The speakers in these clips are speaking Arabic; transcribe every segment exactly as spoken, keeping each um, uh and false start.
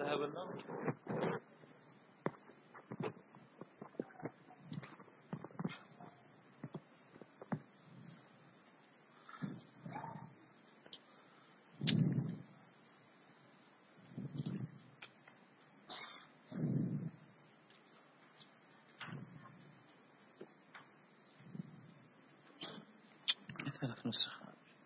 ذهب النوم. ثلاث نسخ.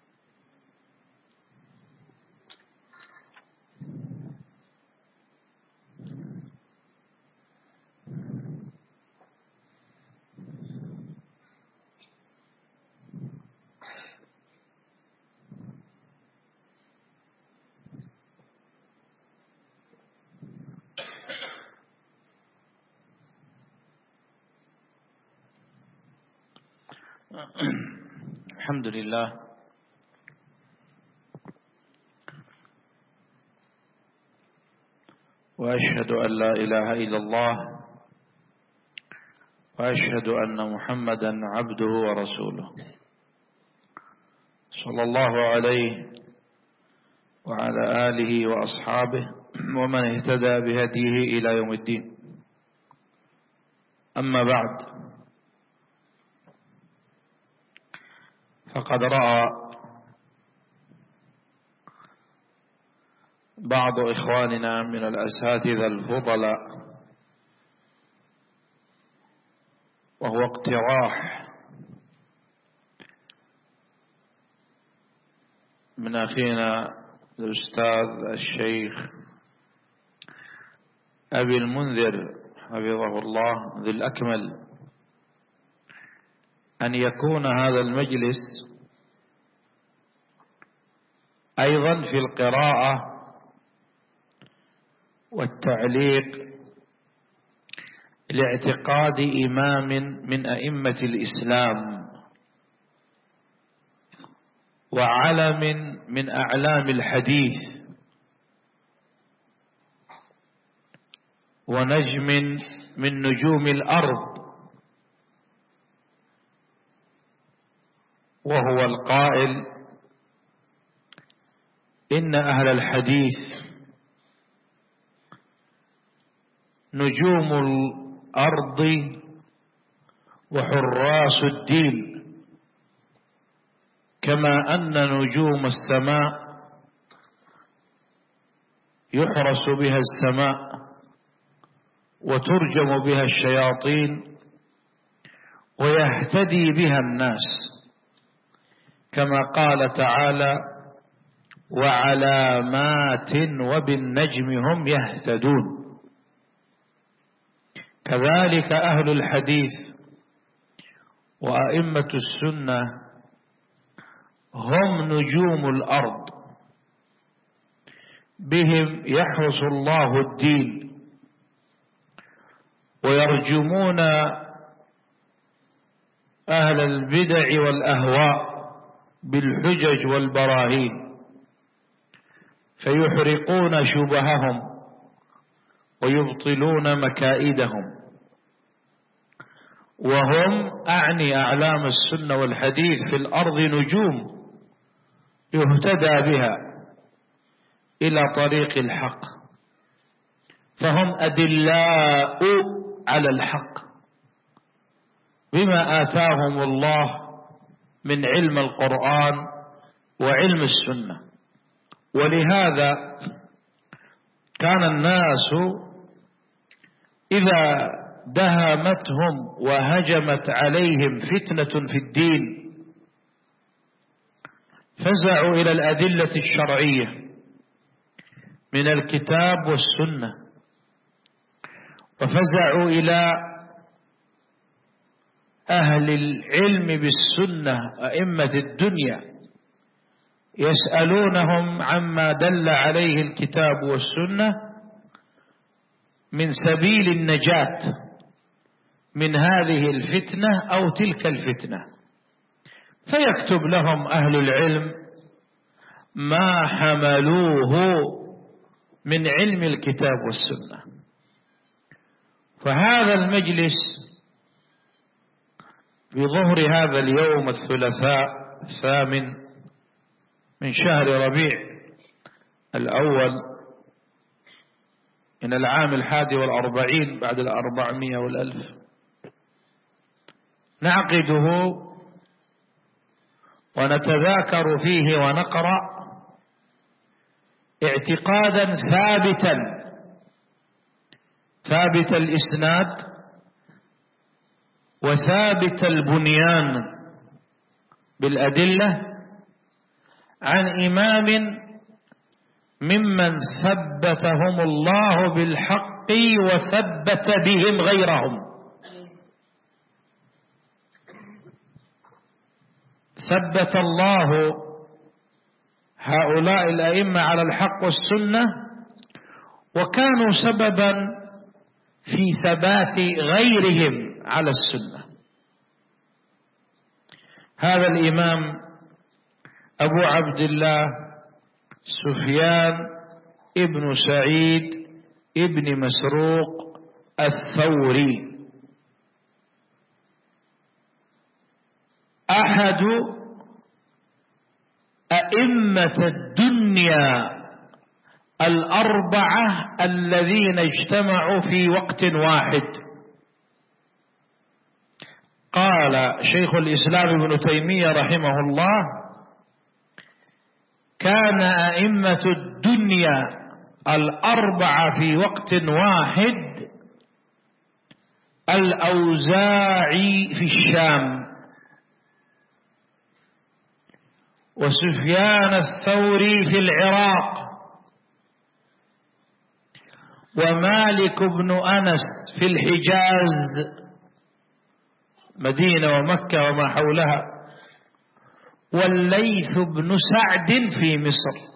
الحمد لله وأشهد أن لا إله إلا الله وأشهد أن محمدا عبده ورسوله صلى الله عليه وعلى آله وأصحابه ومن اهتدى بهديه إلى يوم الدين. أما بعد، فقد رأى بعض إخواننا من الأساتذة الفضلاء وهو اقتراح من أخينا الأستاذ الشيخ أبي المنذر حفظه الله ذي الأكمل أن يكون هذا المجلس أيضا في القراءة والتعليق لاعتقاد إمام من أئمة الإسلام وعلم من أعلام الحديث ونجم من نجوم الأرض، وهو القائل: إن أهل الحديث نجوم الأرض وحراس الدين، كما أن نجوم السماء يحرس بها السماء وترجم بها الشياطين ويهتدي بها الناس، كما قال تعالى: وعلامات وبالنجم هم يهتدون. كذلك أهل الحديث وأئمة السنة هم نجوم الأرض، بهم يحرس الله الدين ويرجمون أهل البدع والأهواء بالحجج والبراهين، فيحرقون شبههم ويبطلون مكائدهم. وهم أعني أعلام السنة والحديث في الأرض نجوم يهتدى بها إلى طريق الحق، فهم أدلاء على الحق بما آتاهم الله من علم القرآن وعلم السنة. ولهذا كان الناس إذا دهمتهم وهجمت عليهم فتنة في الدين فزعوا إلى الأدلة الشرعية من الكتاب والسنة، وفزعوا إلى أهل العلم بالسنة أئمة الدنيا يسألونهم عما دل عليه الكتاب والسنة من سبيل النجاة من هذه الفتنة أو تلك الفتنة، فيكتب لهم أهل العلم ما حملوه من علم الكتاب والسنة. فهذا المجلس بظهر هذا اليوم الثلاثاء الثامن من شهر ربيع الأول من العام الحادي والأربعين بعد الأربعمائة والألف، نعقده ونتذاكر فيه ونقرأ اعتقادا ثابتا ثابت الإسناد وثابت البنيان بالأدلة عن إمام ممن ثبتهم الله بالحق وثبت بهم غيرهم. ثبت الله هؤلاء الأئمة على الحق والسنة وكانوا سببا في ثبات غيرهم على السنة. هذا الإمام أبو عبد الله سفيان ابن سعيد ابن مسروق الثوري، أحد أئمة الدنيا الأربعة الذين اجتمعوا في وقت واحد. قال شيخ الإسلام ابن تيمية رحمه الله: كان أئمة الدنيا الأربعة في وقت واحد الأوزاعي في الشام، وسفيان الثوري في العراق، ومالك بن أنس في الحجاز مدينة ومكة وما حولها، والليث بن سعد في مصر.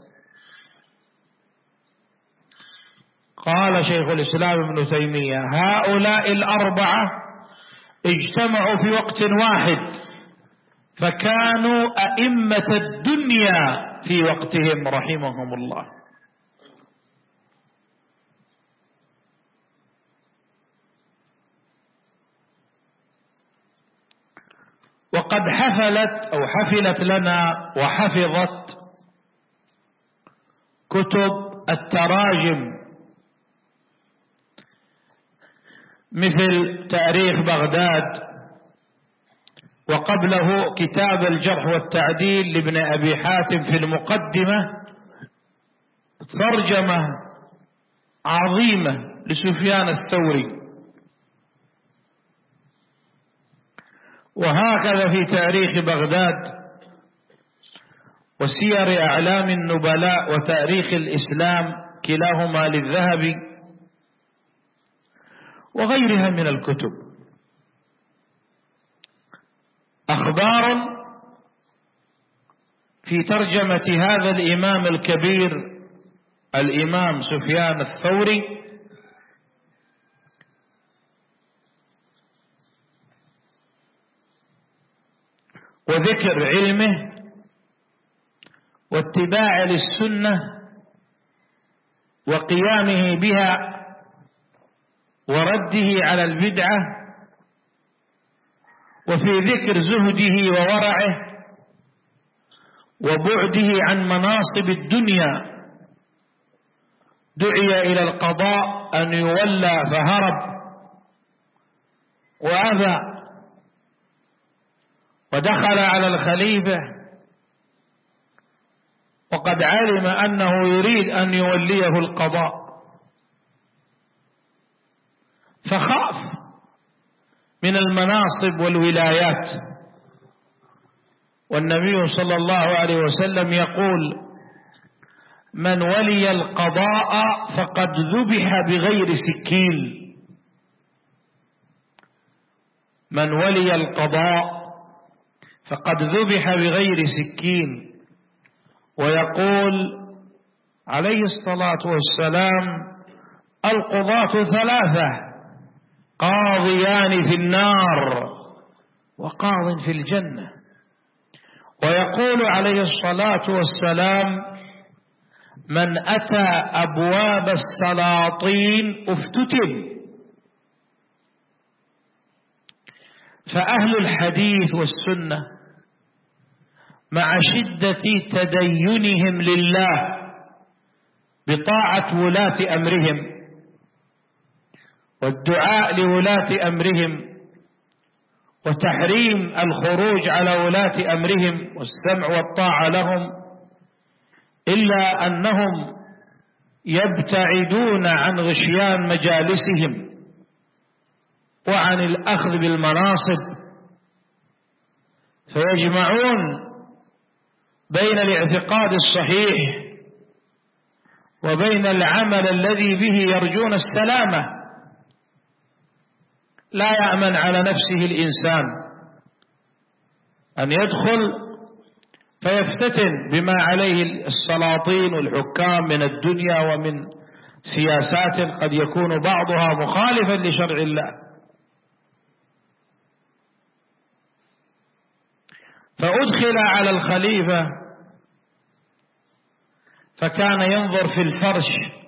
قال شيخ الإسلام ابن تيمية: هؤلاء الأربعة اجتمعوا في وقت واحد فكانوا أئمة الدنيا في وقتهم رحمهم الله. وقد حفلت أو حفلت لنا وحفظت كتب التراجم مثل تاريخ بغداد، وقبله كتاب الجرح والتعديل لابن أبي حاتم في المقدمة ترجمة عظيمة لسفيان الثوري. وهكذا في تاريخ بغداد وسير أعلام النبلاء وتاريخ الإسلام كلاهما للذهبي وغيرها من الكتب أخبار في ترجمة هذا الإمام الكبير الإمام سفيان الثوري، وذكر علمه واتباع للسنة وقيامه بها ورده على البدعة، وفي ذكر زهده وورعه وبعده عن مناصب الدنيا. دعي إلى القضاء أن يولى فهرب وأبى، ودخل على الخليفة وقد علم أنه يريد أن يوليه القضاء فخاف من المناصب والولايات. والنبي صلى الله عليه وسلم يقول: من ولي القضاء فقد ذبح بغير سكين. من ولي القضاء فقد ذبح بغير سكين. ويقول عليه الصلاة والسلام: القضاة ثلاثة: قاضيان في النار وقاض في الجنة. ويقول عليه الصلاة والسلام: من أتى أبواب السلاطين افتتن. فأهل الحديث والسنة مع شدة تدينهم لله بطاعة ولاة أمرهم والدعاء لولاة أمرهم وتحريم الخروج على ولاة أمرهم والسمع والطاعة لهم، إلا أنهم يبتعدون عن غشيان مجالسهم وعن الأخذ بالمناصب، فيجمعون بين الاعتقاد الصحيح وبين العمل الذي به يرجون السلامة. لا يأمن على نفسه الإنسان أن يدخل فيفتتن بما عليه السلاطين والحكام من الدنيا ومن سياسات قد يكون بعضها مخالفا لشرع الله. فأدخل على الخليفة فكان ينظر في الفرش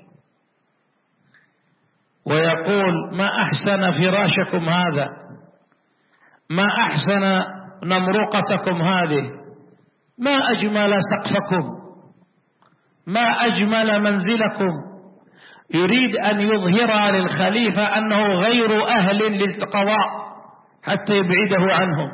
ويقول: ما أحسن فراشكم هذا، ما أحسن نمرقتكم هذه، ما أجمل سقفكم، ما أجمل منزلكم. يريد أن يظهر للخليفة أنه غير أهل للقضاء حتى يبعده عنهم.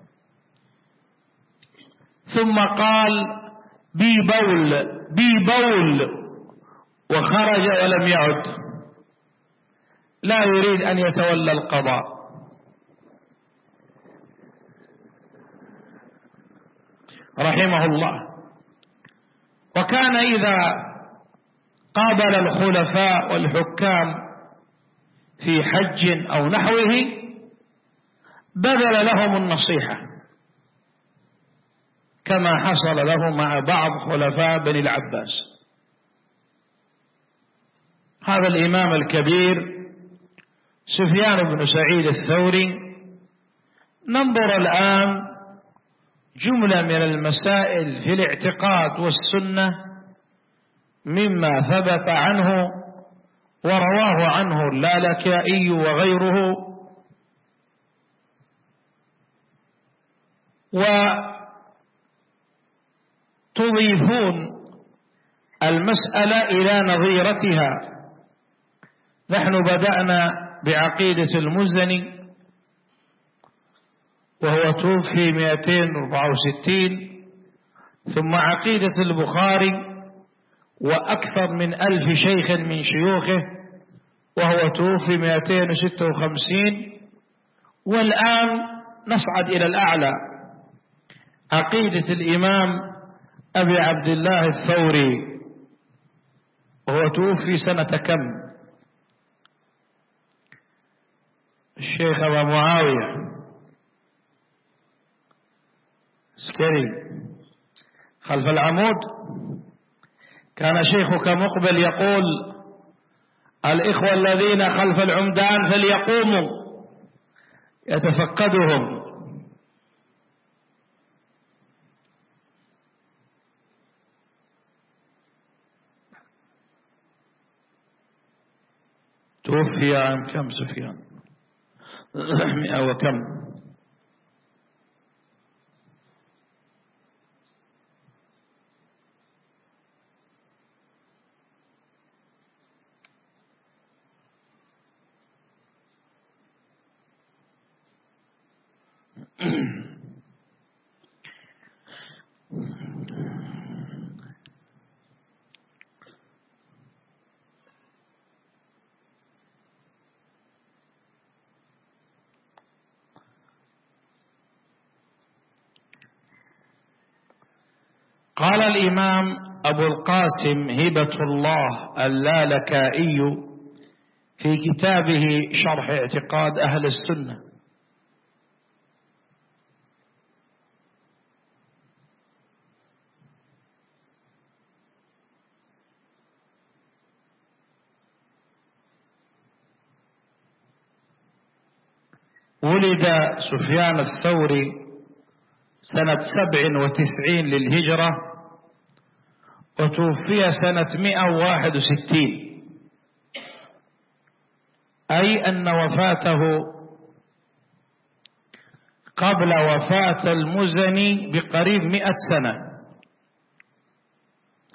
ثم قال: بي بول بي بول، وخرج ولم يعد. لا يريد أن يتولى القضاء. رحمه الله. وكان إذا قابل الخلفاء والحكام في حج أو نحوه بذل لهم النصيحة، كما حصل له مع بعض خلفاء بني العباس. هذا الإمام الكبير سفيان بن سعيد الثوري. ننظر الآن جملة من المسائل في الاعتقاد والسنة مما ثبت عنه ورواه عنه اللالكائي وغيره، وتضيفون المسألة إلى نظيرتها. نحن بدأنا بعقيدة المزني وهو توفي مئتين وأربعة وستين، ثم عقيدة البخاري وأكثر من ألف شيخ من شيوخه وهو توفي مئتين وستة وخمسين، والآن نصعد إلى الأعلى، عقيدة الإمام أبي عبد الله الثوري وهو توفي سنة كم؟ الشيخ أبا معاوية سكري خلف العمود. كان شيخك مقبل يقول: الإخوة الذين خلف العمدان فليقوموا، يتفقدهم. توفي عام كم سفيان؟ مئة وكم؟ قال الإمام أبو القاسم هبة الله اللالكائي في كتابه شرح اعتقاد أهل السنة: ولد سفيان الثوري سنة سبع وتسعين للهجرة وتوفي سنة مئة وواحد وستين، أي أن وفاته قبل وفاة المزني بقريب مئة سنة.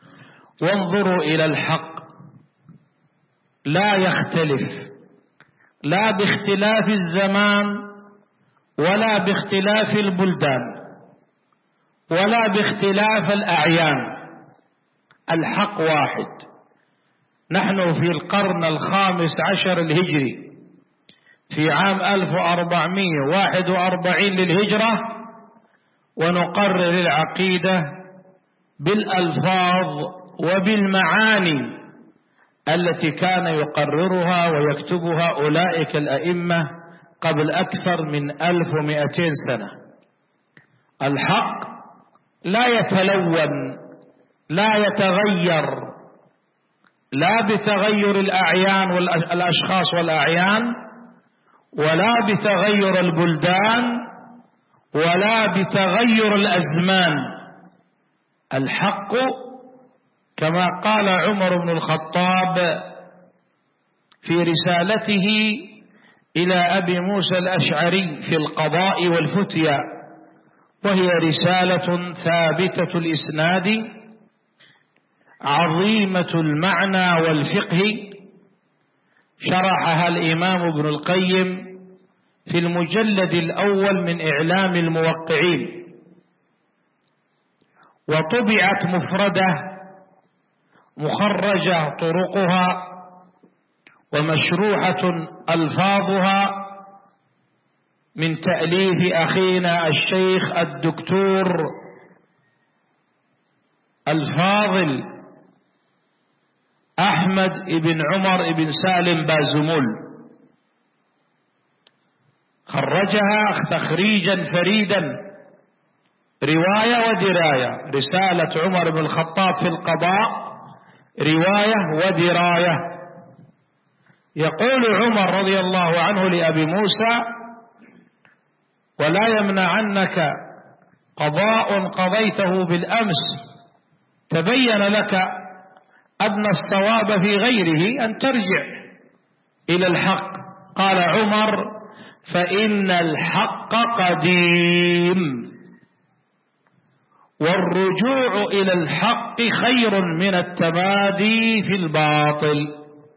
وانظروا إلى الحق لا يختلف لا باختلاف الزمان ولا باختلاف البلدان ولا باختلاف الأعيان، الحق واحد. نحن في القرن الخامس عشر الهجري في عام ألف وأربعمائة وواحد وأربعين للهجرة، ونقرر العقيدة بالألفاظ وبالمعاني التي كان يقررها ويكتبها أولئك الأئمة قبل أكثر من ألف ومئتين سنة. الحق لا يتلون، لا يتغير، لا بتغير الأعيان والأشخاص والأعيان، ولا بتغير البلدان، ولا بتغير الأزمان. الحق كما قال عمر بن الخطاب في رسالته إلى أبي موسى الأشعري في القضاء والفتيا، وهي رسالة ثابتة الإسناد عظيمة المعنى والفقه، شرحها الإمام ابن القيم في المجلد الأول من إعلام الموقعين، وطبعت مفردة مخرجة طرقها ومشروحة ألفاظها من تأليف أخينا الشيخ الدكتور الفاضل أحمد بن عمر بن سالم بازمول، خرجها تخريجا فريدا رواية ودراية. رسالة عمر بن الخطاب في القضاء رواية ودراية. يقول عمر رضي الله عنه لأبي موسى: ولا يمنعنك قضاء قضيته بالأمس تبين لك أن الصواب في غيره أن ترجع إلى الحق. قال عمر: فإن الحق قديم، والرجوع إلى الحق خير من التمادي في الباطل.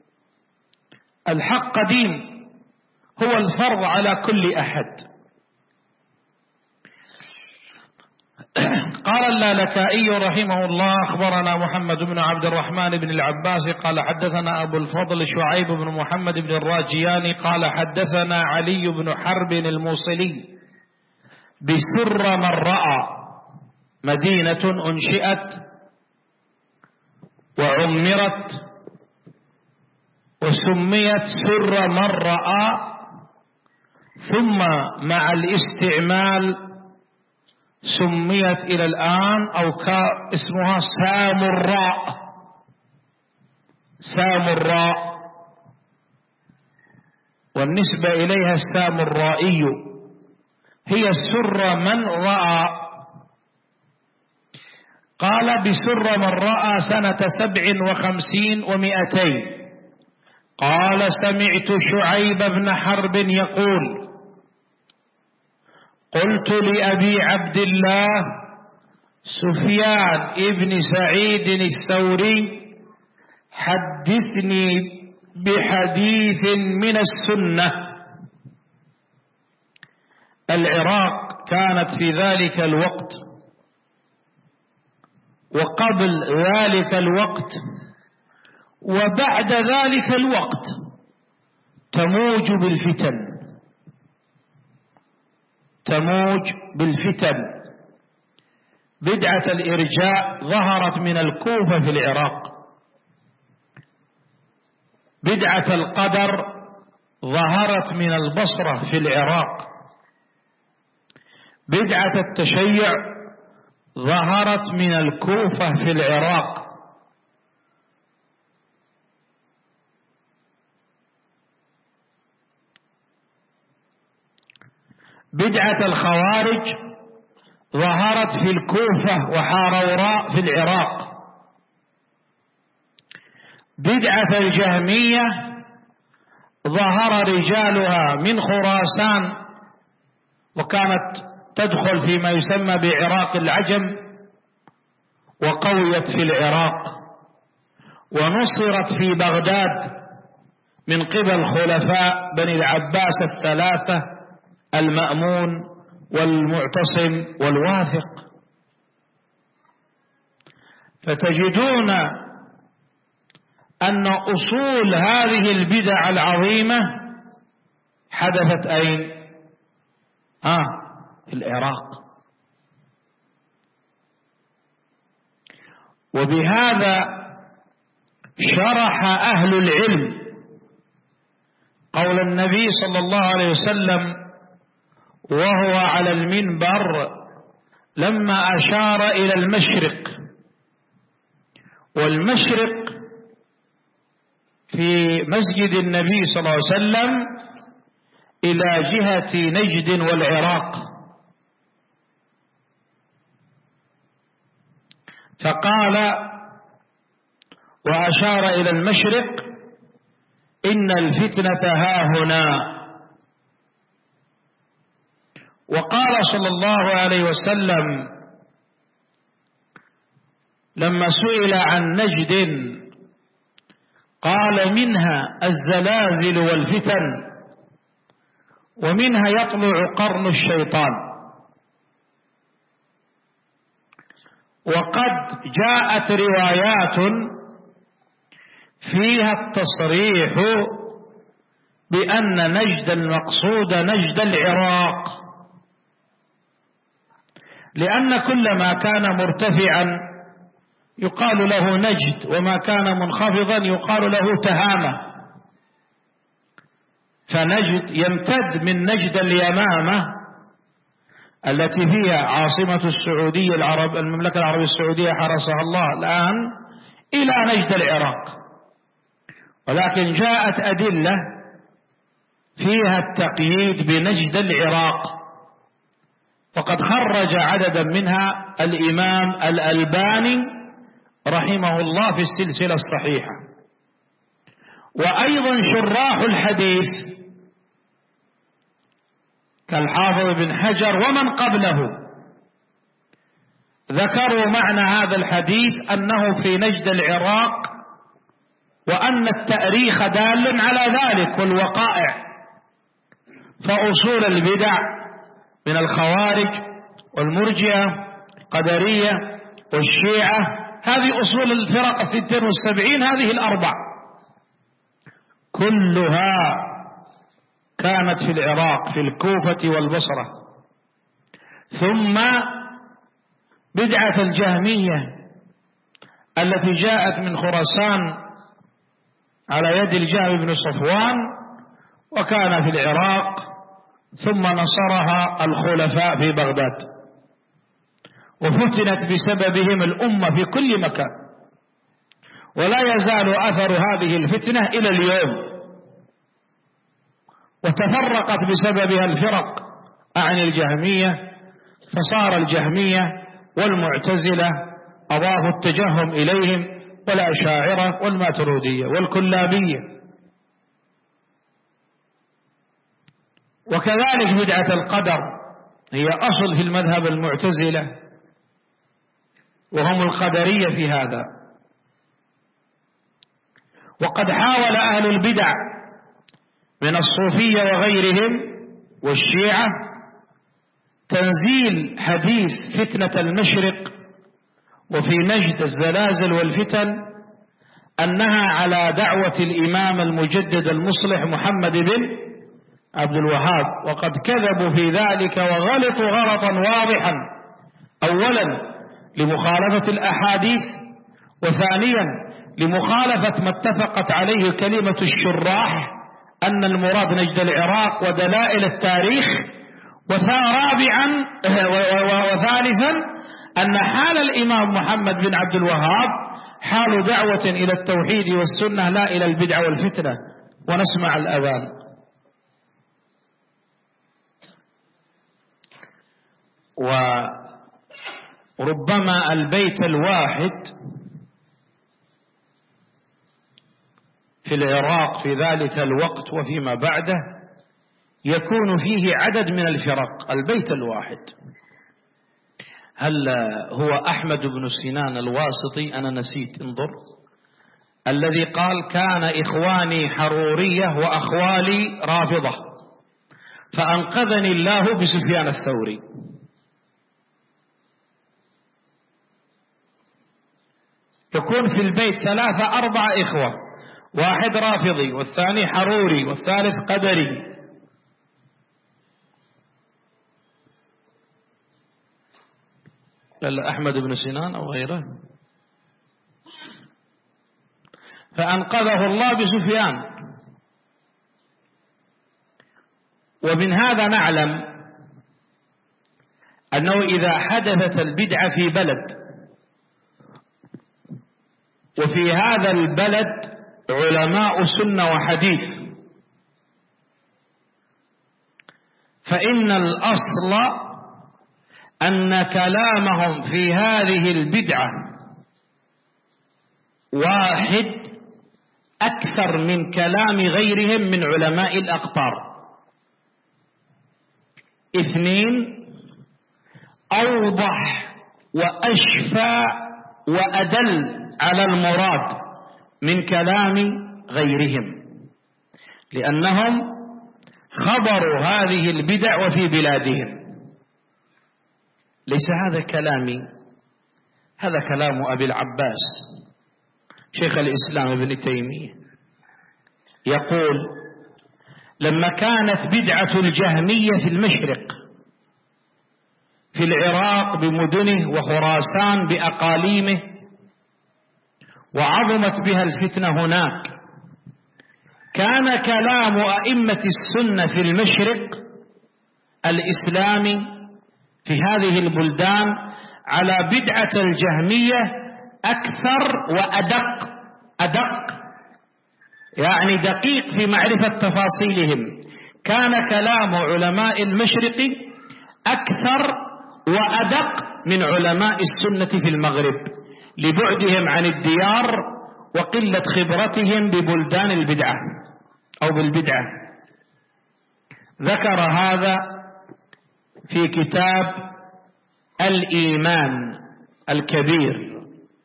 الحق قديم، هو الفرض على كل أحد. قال اللالكائي رحمه الله: أخبرنا محمد بن عبد الرحمن بن العباس قال حدثنا أبو الفضل شعيب بن محمد بن الراجياني قال حدثنا علي بن حرب الموصلي بسر من رأى، مدينة أنشئت وعمرت وسميت سر من رأى، ثم مع الاستعمال سميت إلى الآن أو اسمها سامراء. سامراء والنسبة إليها السامرائي، هي سر من رأى. قال: بسر من رأى سنة سبع وخمسين ومئتين. قال: سمعت شعيب بن حرب يقول: قلت لأبي عبد الله سفيان ابن سعيد الثوري: حدثني بحديث من السنة. العراق كانت في ذلك الوقت وقبل ذلك الوقت وبعد ذلك الوقت تموج بالفتن، تموج بالفتن. بدعة الإرجاء ظهرت من الكوفة في العراق، بدعة القدر ظهرت من البصرة في العراق، بدعة التشيع ظهرت من الكوفة في العراق. بدعة الخوارج ظهرت في الكوفة وحاروراء في العراق. بدعة الجهمية ظهر رجالها من خراسان، وكانت تدخل فيما يسمى بعراق العجم، وقويت في العراق ونصرت في بغداد من قبل خلفاء بني العباس الثلاثة المأمون والمعتصم والواثق. فتجدون أن أصول هذه البدع العظيمة حدثت أين؟ آه في العراق. وبهذا شرح أهل العلم قول النبي صلى الله عليه وسلم وهو على المنبر لما أشار إلى المشرق، والمشرق في مسجد النبي صلى الله عليه وسلم إلى جهة نجد والعراق، فقال وأشار إلى المشرق إن الفتنة ها هنا. وقال صلى الله عليه وسلم لما سئل عن نجد قال منها الزلازل والفتن ومنها يطلع قرن الشيطان. وقد جاءت روايات فيها التصريح بأن نجد المقصود نجد العراق، لأن كل ما كان مرتفعا يقال له نجد، وما كان منخفضا يقال له تهامة. فنجد يمتد من نجد اليمامة التي فيها عاصمة السعودية العرب المملكة العربية السعودية حرسها الله الآن إلى نجد العراق، ولكن جاءت أدلة فيها التقييد بنجد العراق، وقد خرج عددا منها الإمام الألباني رحمه الله في السلسلة الصحيحة. وأيضا شراح الحديث كالحافظ بن حجر ومن قبله ذكروا معنى هذا الحديث أنه في نجد العراق، وأن التأريخ دال على ذلك والوقائع. فأصول البدع من الخوارج والمرجئة القدرية والشيعة، هذه أصول الفرق الستين والسبعين، هذه الأربع كلها كانت في العراق في الكوفة والبصرة. ثم بدعة الجهمية التي جاءت من خراسان على يد الجهم بن صفوان وكان في العراق، ثم نصرها الخلفاء في بغداد، وفتنت بسببهم الأمة في كل مكان، ولا يزال أثر هذه الفتنة إلى اليوم. وتفرقت بسببها الفرق عن الجهمية، فصار الجهمية والمعتزلة أضافوا التجهم إليهم، والأشاعرة والماترودية والكلابية. وكذلك بدعة القدر هي أصل في المذهب المعتزلة، وهم القدرية في هذا. وقد حاول أهل البدع من الصوفية وغيرهم والشيعة تنزيل حديث فتنة المشرق وفي نجد الزلازل والفتن أنها على دعوة الإمام المجدد المصلح محمد بن عبد الوهاب، وقد كذبوا في ذلك وغلطوا غلطا واضحا، أولا لمخالفة الأحاديث، وثانيا لمخالفة ما اتفقت عليه كلمة الشراح أن المراد نجد العراق ودلائل التاريخ، ورابعا وثالثا أن حال الإمام محمد بن عبد الوهاب حال دعوة إلى التوحيد والسنة لا إلى البدع والفتنة. ونسمع الأذان. وربما البيت الواحد في العراق في ذلك الوقت وفيما بعده يكون فيه عدد من الفرق. البيت الواحد هل هو أحمد بن سنان الواسطي؟ أنا نسيت، انظر، الذي قال كان إخواني حرورية وأخوالي رافضة فأنقذني الله بسفيان الثوري. يكون في البيت ثلاثة أربعة إخوة، واحد رافضي والثاني حروري والثالث قدري. لا أحمد بن سنان أو غيره. فأنقذه الله بسفيان. ومن هذا نعلم أنه إذا حدثت البدعة في بلد وفي هذا البلد علماء سنة وحديث، فإن الأصل أن كلامهم في هذه البدعة واحد أكثر من كلام غيرهم من علماء الأقطار. اثنين، أوضح وأشفى وأدل على المراد من كلام غيرهم، لأنهم خبروا هذه البدع وفي بلادهم. ليس هذا كلامي، هذا كلام أبي العباس شيخ الإسلام ابن تيمية، يقول: لما كانت بدعة الجهمية في المشرق في العراق بمدنه وخراسان بأقاليمه وعظمت بها الفتنة هناك، كان كلام أئمة السنة في المشرق الإسلامي في هذه البلدان على بدعة الجهمية أكثر وأدق، أدق يعني دقيق في معرفة تفاصيلهم. كان كلام علماء المشرق أكثر وأدق من علماء السنة في المغرب لبعدهم عن الديار وقلة خبرتهم ببلدان البدعة أو بالبدعة. ذكر هذا في كتاب الإيمان الكبير.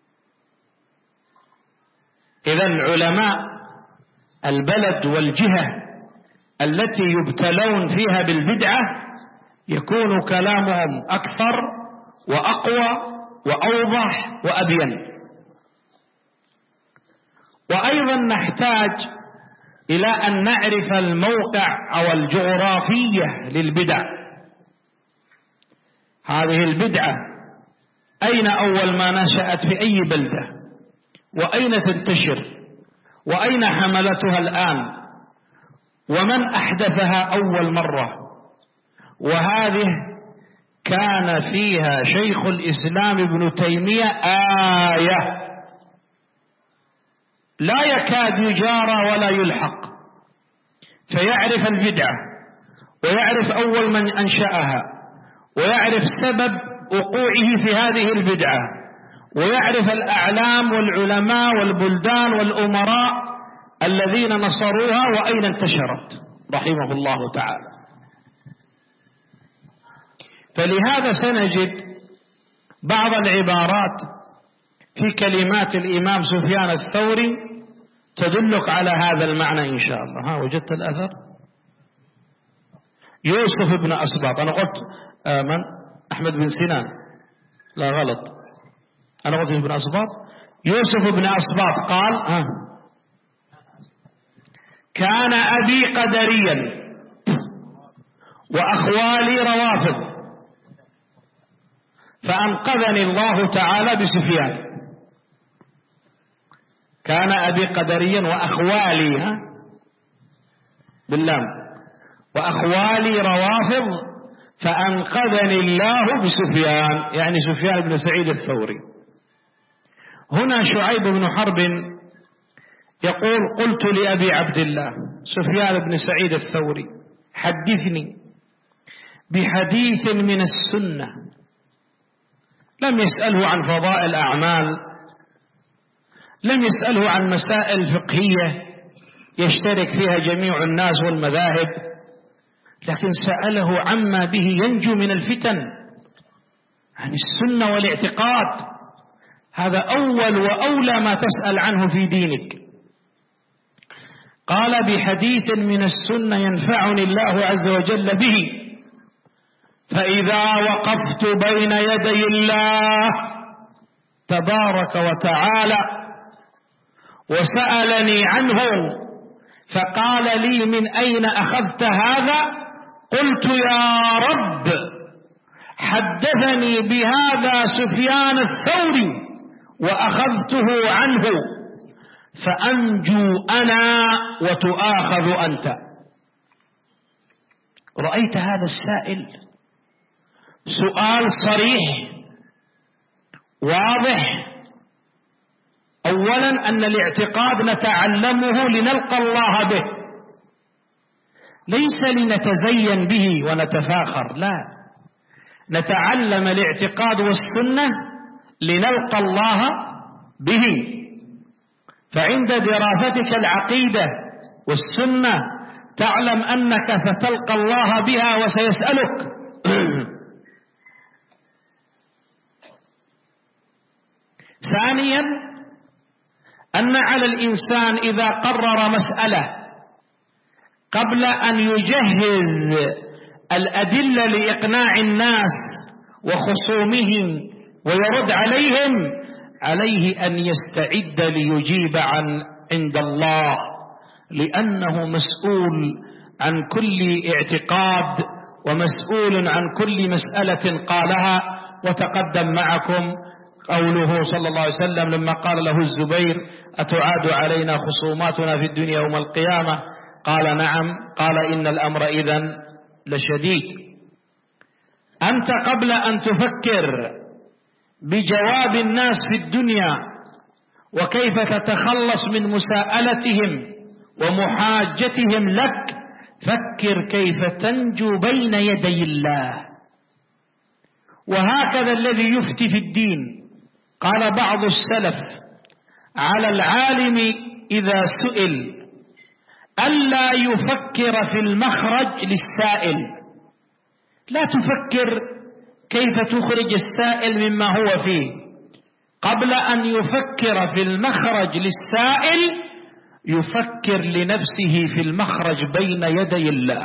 إذن علماء البلد والجهة التي يبتلون فيها بالبدعة يكون كلامهم أكثر وأقوى وأوضح وأبين. وأيضا نحتاج إلى أن نعرف الموقع أو الجغرافية للبدع. هذه البدعة أين أول ما نشأت في أي بلدة، وأين تنتشر، وأين حملتها الآن، ومن أحدثها أول مرة. وهذه كان فيها شيخ الإسلام ابن تيمية آية لا يكاد يجارى ولا يلحق، فيعرف البدعة ويعرف أول من أنشأها ويعرف سبب وقوعه في هذه البدعة ويعرف الأعلام والعلماء والبلدان والأمراء الذين نصروها وأين انتشرت رحمه الله تعالى. فلهذا سنجد بعض العبارات في كلمات الإمام سفيان الثوري تدلك على هذا المعنى إن شاء الله. ها وجدت الأثر؟ يوسف بن أسباط. أنا قلت آه من؟ أحمد بن سنان. لا غلط، أنا قلت ابن أسباط. يوسف بن أسباط قال: ها كان أبي قدريا وأخوالي روافض فأنقذني الله تعالى بسفيان. كان أبي قدريا وأخوالي، ها باللام، وأخوالي روافض فأنقذني الله بسفيان، يعني سفيان بن سعيد الثوري. هنا شعيب بن حرب يقول: قلت لأبي عبد الله سفيان بن سعيد الثوري حدثني بحديث من السنة. لم يسأله عن فضائل الأعمال، لم يسأله عن مسائل فقهية يشترك فيها جميع الناس والمذاهب، لكن سأله عما به ينجو من الفتن، عن السنة والاعتقاد. هذا أول وأولى ما تسأل عنه في دينك. قال بحديث من السنة ينفعني الله عز وجل به: فإذا وقفت بين يدي الله تبارك وتعالى وسألني عنه فقال لي: من أين أخذت هذا؟ قلت: يا رب حدثني بهذا سفيان الثوري وأخذته عنه، فأنجو أنا وتؤاخذ أنت. رأيت هذا السائل؟ سؤال صريح واضح. أولا أن الاعتقاد نتعلمه لنلقى الله به، ليس لنتزين به ونتفاخر، لا، نتعلم الاعتقاد والسنة لنلقى الله به. فعند دراستك العقيدة والسنة تعلم أنك ستلقى الله بها وسيسألك. ثانيا أن على الإنسان إذا قرر مسألة قبل أن يجهز الأدلة لإقناع الناس وخصومهم ويرد عليهم، عليه أن يستعد ليجيب عن عند الله، لأنه مسؤول عن كل اعتقاد ومسؤول عن كل مسألة قالها. وتقدم معكم قوله صلى الله عليه وسلم لما قال له الزبير: أتعاد علينا خصوماتنا في الدنيا يوم القيامة؟ قال: نعم. قال: إن الأمر إذن لشديد. أنت قبل أن تفكر بجواب الناس في الدنيا وكيف تتخلص من مساءلتهم ومحاجتهم لك، فكر كيف تنجو بين يدي الله. وهكذا الذي يفتي في الدين. قال بعض السلف: على العالم إذا سئل ألا يفكر في المخرج للسائل. لا تفكر كيف تخرج السائل مما هو فيه، قبل أن يفكر في المخرج للسائل يفكر لنفسه في المخرج بين يدي الله.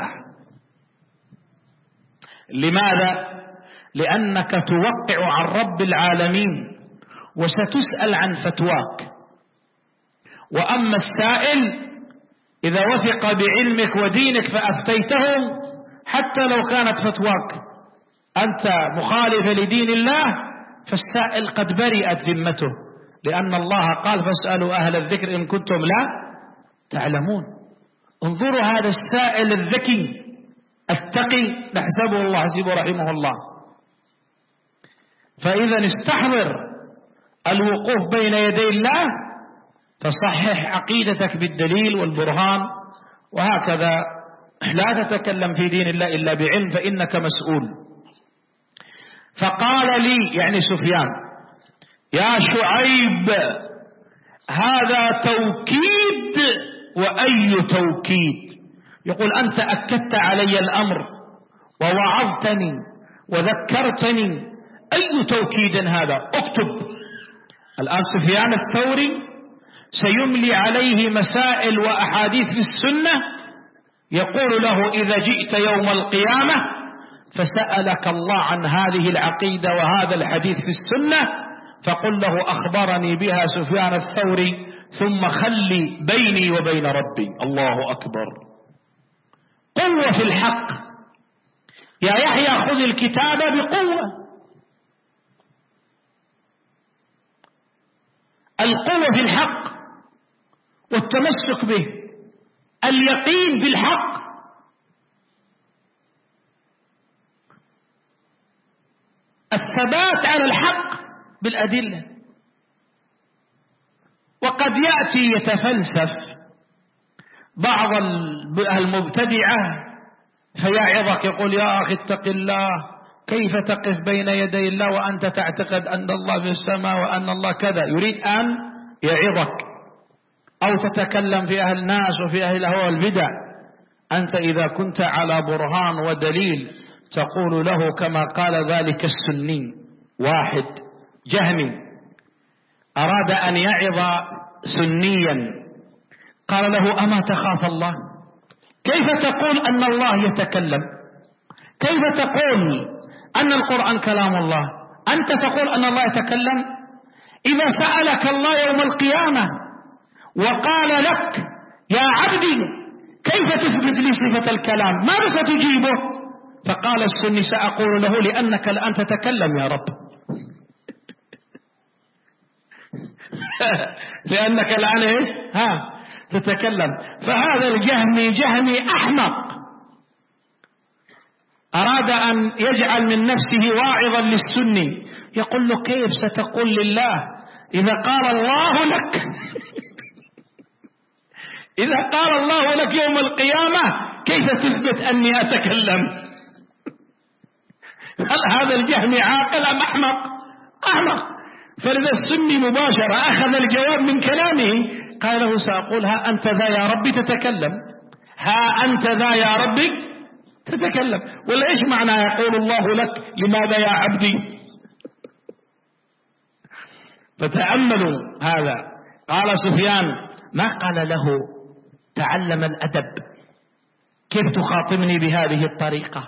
لماذا؟ لأنك توقع عن رب العالمين وستسأل عن فتواك. وأما السائل إذا وثق بعلمك ودينك فأفتيته حتى لو كانت فتواك أنت مخالف لدين الله، فالسائل قد برئت ذمته، لأن الله قال: فاسألوا أهل الذكر إن كنتم لا تعلمون. انظروا هذا السائل الذكي التقي نحسبه الله حسيبه رحمه الله. فإذا استحضر الوقوف بين يدي الله، فصحح عقيدتك بالدليل والبرهان، وهكذا لا تتكلم في دين الله إلا بعلم، فإنك مسؤول. فقال لي يعني سفيان: يا شعيب هذا توكيد، وأي توكيد؟ يقول: أنت أكدت علي الأمر ووعظتني وذكرتني، أي توكيد هذا؟ اكتب. الآن سفيان الثوري سيملي عليه مسائل وأحاديث في السنة، يقول له: إذا جئت يوم القيامة فسألك الله عن هذه العقيدة وهذا الحديث في السنة، فقل له: أخبرني بها سفيان الثوري، ثم خلي بيني وبين ربي. الله أكبر. قوة في الحق. يا يحيى خذ الكتاب بقوة. القوة في الحق والتمسك به، اليقين بالحق. الثبات على الحق بالأدلة. وقد يأتي يتفلسف بعض المبتدعة فيعظك، يقول: يا أخي اتق الله، كيف تقف بين يدي الله وأنت تعتقد أن الله في السماء وأن الله كذا؟ يريد أن يعظك. أو تتكلم في أهل الناس وفي أهل الهوى والبدع. أنت إذا كنت على برهان ودليل تقول له كما قال ذلك السني واحد جهمي: أراد أن يعظ سنيا قال له: أما تخاف الله؟ كيف تقول أن الله يتكلم؟ كيف تقول أن القرآن كلام الله؟ أنت تقول أن الله يتكلم؟ إذا سألك الله يوم القيامة وقال لك: يا عبدي كيف تثبت لي صفة الكلام؟ ماذا ستجيبه؟ فقال السني: سأقول له: لأنك الآن تتكلم يا رب. لأنك الآن إيش؟ ها تتكلم. فهذا الجهمي جهمي أحمق، أراد أن يجعل من نفسه واعظا للسني، يقول له: كيف ستقول لله إذا قال الله لك إذا قال الله لك يوم القيامة كيف تثبت أني أتكلم؟ هل هذا الجهمي عاقل أم أحمق؟ أحمق. فلذا السني مباشرة أخذ الجواب من كلامه، قال له: سأقول: ها أنت ذا يا ربي تتكلم، ها أنت ذا يا ربي تتكلم. ولا إيش معنى يقول الله لك لماذا يا عبدي؟ فتأملوا هذا. قال سفيان: ما قال له تعلم الأدب، كيف تخاطبني بهذه الطريقة؟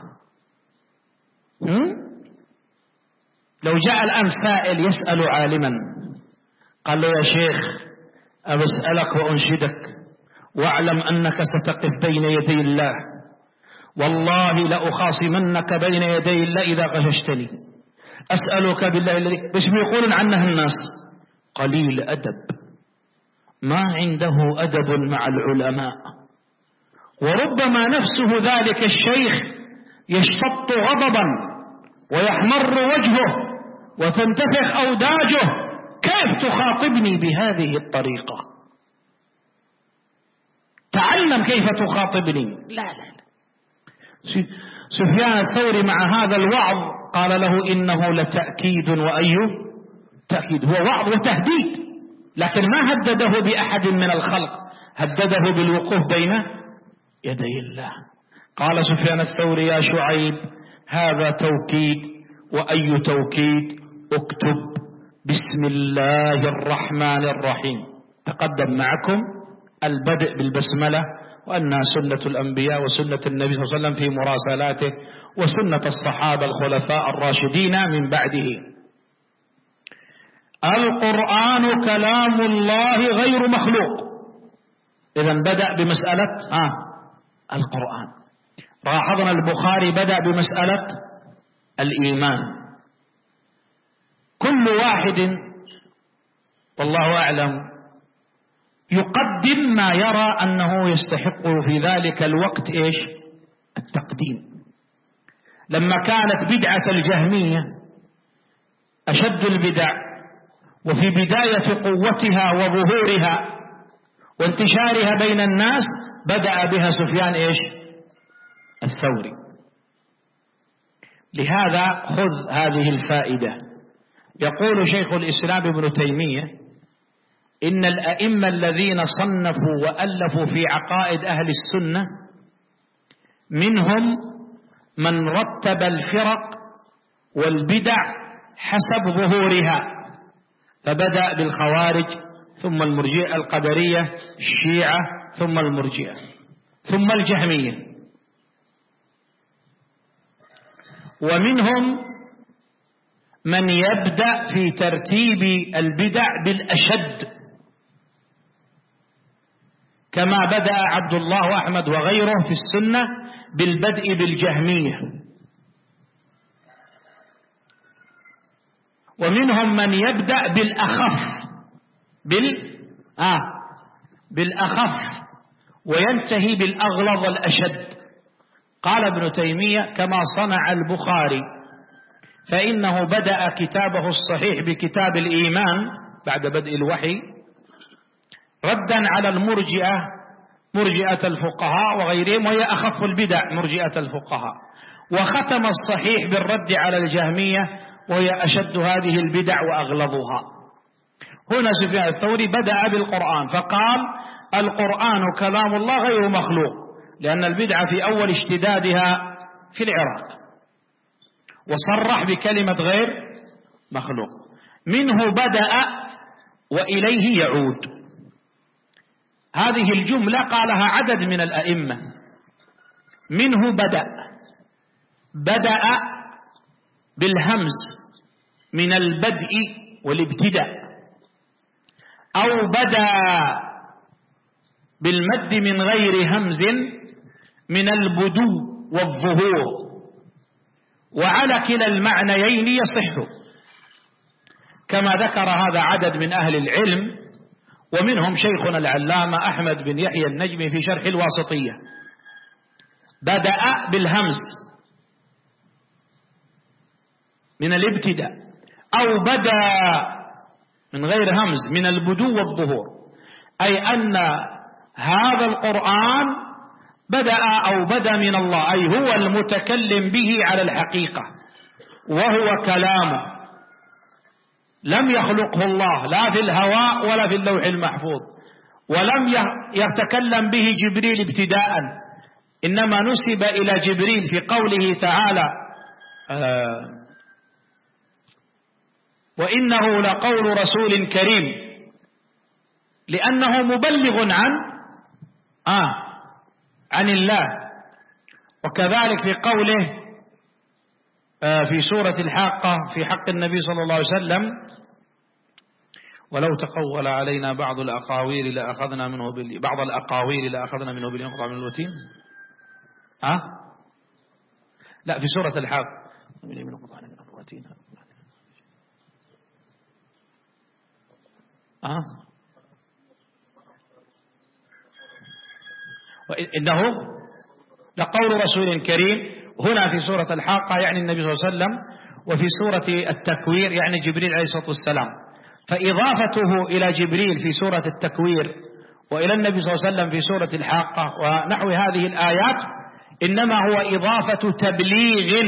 هم؟ لو جاء الآن سائل يسأل عالما قال له: يا شيخ أسألك وأنشدك واعلم أنك ستقف بين يدي الله، والله لأخاصمنك بين يدي الله إذا غششتني، أسألك بالله الذي بش بيقولون عنه الناس قليل أدب، ما عنده أدب مع العلماء، وربما نفسه ذلك الشيخ يشتط غضبا ويحمر وجهه وتنتفخ أوداجه، كيف تخاطبني بهذه الطريقة؟ تعلم كيف تخاطبني. لا لا لا. سفيان الثوري مع هذا الوعظ قال له: إنه لتأكيد وأي تأكيد، هو وعظ وتهديد، لكن ما هدده بأحد من الخلق، هدده بالوقوف بين يدي الله. قال سفيان الثوري: يا شعيب هذا توكيد، وأي توكيد؟ اكتب بسم الله الرحمن الرحيم. تقدم معكم البدء بالبسملة، وأنها سنة الأنبياء وسنة النبي صلى الله عليه وسلم في مراسلاته، وسنة الصحابة الخلفاء الراشدين من بعده. القرآن كلام الله غير مخلوق. إذن بدأ بمسألة آه القرآن. لاحظنا البخاري بدأ بمسألة الإيمان. كل واحد والله أعلم يقدم ما يرى أنه يستحق في ذلك الوقت إيش؟ التقديم. لما كانت بدعة الجهمية أشد البدع وفي بداية قوتها وظهورها وانتشارها بين الناس، بدأ بها سفيان إيش؟ الثوري. لهذا خذ هذه الفائدة. يقول شيخ الإسلام ابن تيمية: إن الأئمة الذين صنفوا وألفوا في عقائد أهل السنة منهم من رتب الفرق والبدع حسب ظهورها، فبدأ بالخوارج، ثم المرجئة القدرية، الشيعة، ثم المرجئة، ثم الجهمية. ومنهم من يبدأ في ترتيب البدع بالأشد، كما بدأ عبد الله وأحمد وغيره في السنة بالبدء بالجهمية. ومنهم من يبدأ بالأخف بال آه بالأخف وينتهي بالأغلظ الأشد. قال ابن تيمية: كما صنع البخاري، فإنه بدأ كتابه الصحيح بكتاب الإيمان بعد بدء الوحي ردا على المرجئة، مرجئة الفقهاء وغيرهم، وهي أخف البدع مرجئة الفقهاء، وختم الصحيح بالرد على الجهمية وهي أشد هذه البدع وأغلظها. هنا سفيان الثوري بدأ بالقرآن فقال: القرآن كلام الله غير مخلوق، لأن البدعة في أول اشتدادها في العراق، وصرح بكلمة غير مخلوق. منه بدأ وإليه يعود. هذه الجملة قالها عدد من الأئمة، منه بدأ بدأ بالهمز من البدء والابتداء، أو بدأ بالمد من غير همز من البدو والظهور، وعلى كلا المعنيين يصح، كما ذكر هذا عدد من أهل العلم، ومنهم شيخنا العلامة أحمد بن يحيى النجمي في شرح الواسطية. بدأ بالهمز من الابتداء، أو بدأ من غير همز من البدو والظهور، أي أن هذا القرآن بدأ أو بدأ من الله، أي هو المتكلم به على الحقيقة، وهو كلامه لم يخلقه الله لا في الهواء ولا في اللوح المحفوظ، ولم يتكلم به جبريل ابتداء، إنما نسب إلى جبريل في قوله تعالى آه وإنه لقول رسول كريم، لأنه مبلغ عن آه عن الله. وكذلك في قوله آه في سورة الحاقة في حق النبي صلى الله عليه وسلم: ولو تقول علينا بعض الأقاويل لأخذنا منه بال... بعض الأقاويل لأخذنا منه بالانقطاع من الوتين. ها؟ لا، في سورة الحاقة. ها؟ إنه لقول رسول كريم، هنا في سورة الحاقة يعني النبي صلى الله عليه وسلم، وفي سورة التكوير يعني جبريل عليه الصلاة والسلام. فإضافته إلى جبريل في سورة التكوير وإلى النبي صلى الله عليه وسلم في سورة الحاقة ونحو هذه الآيات إنما هو إضافة تبليغ،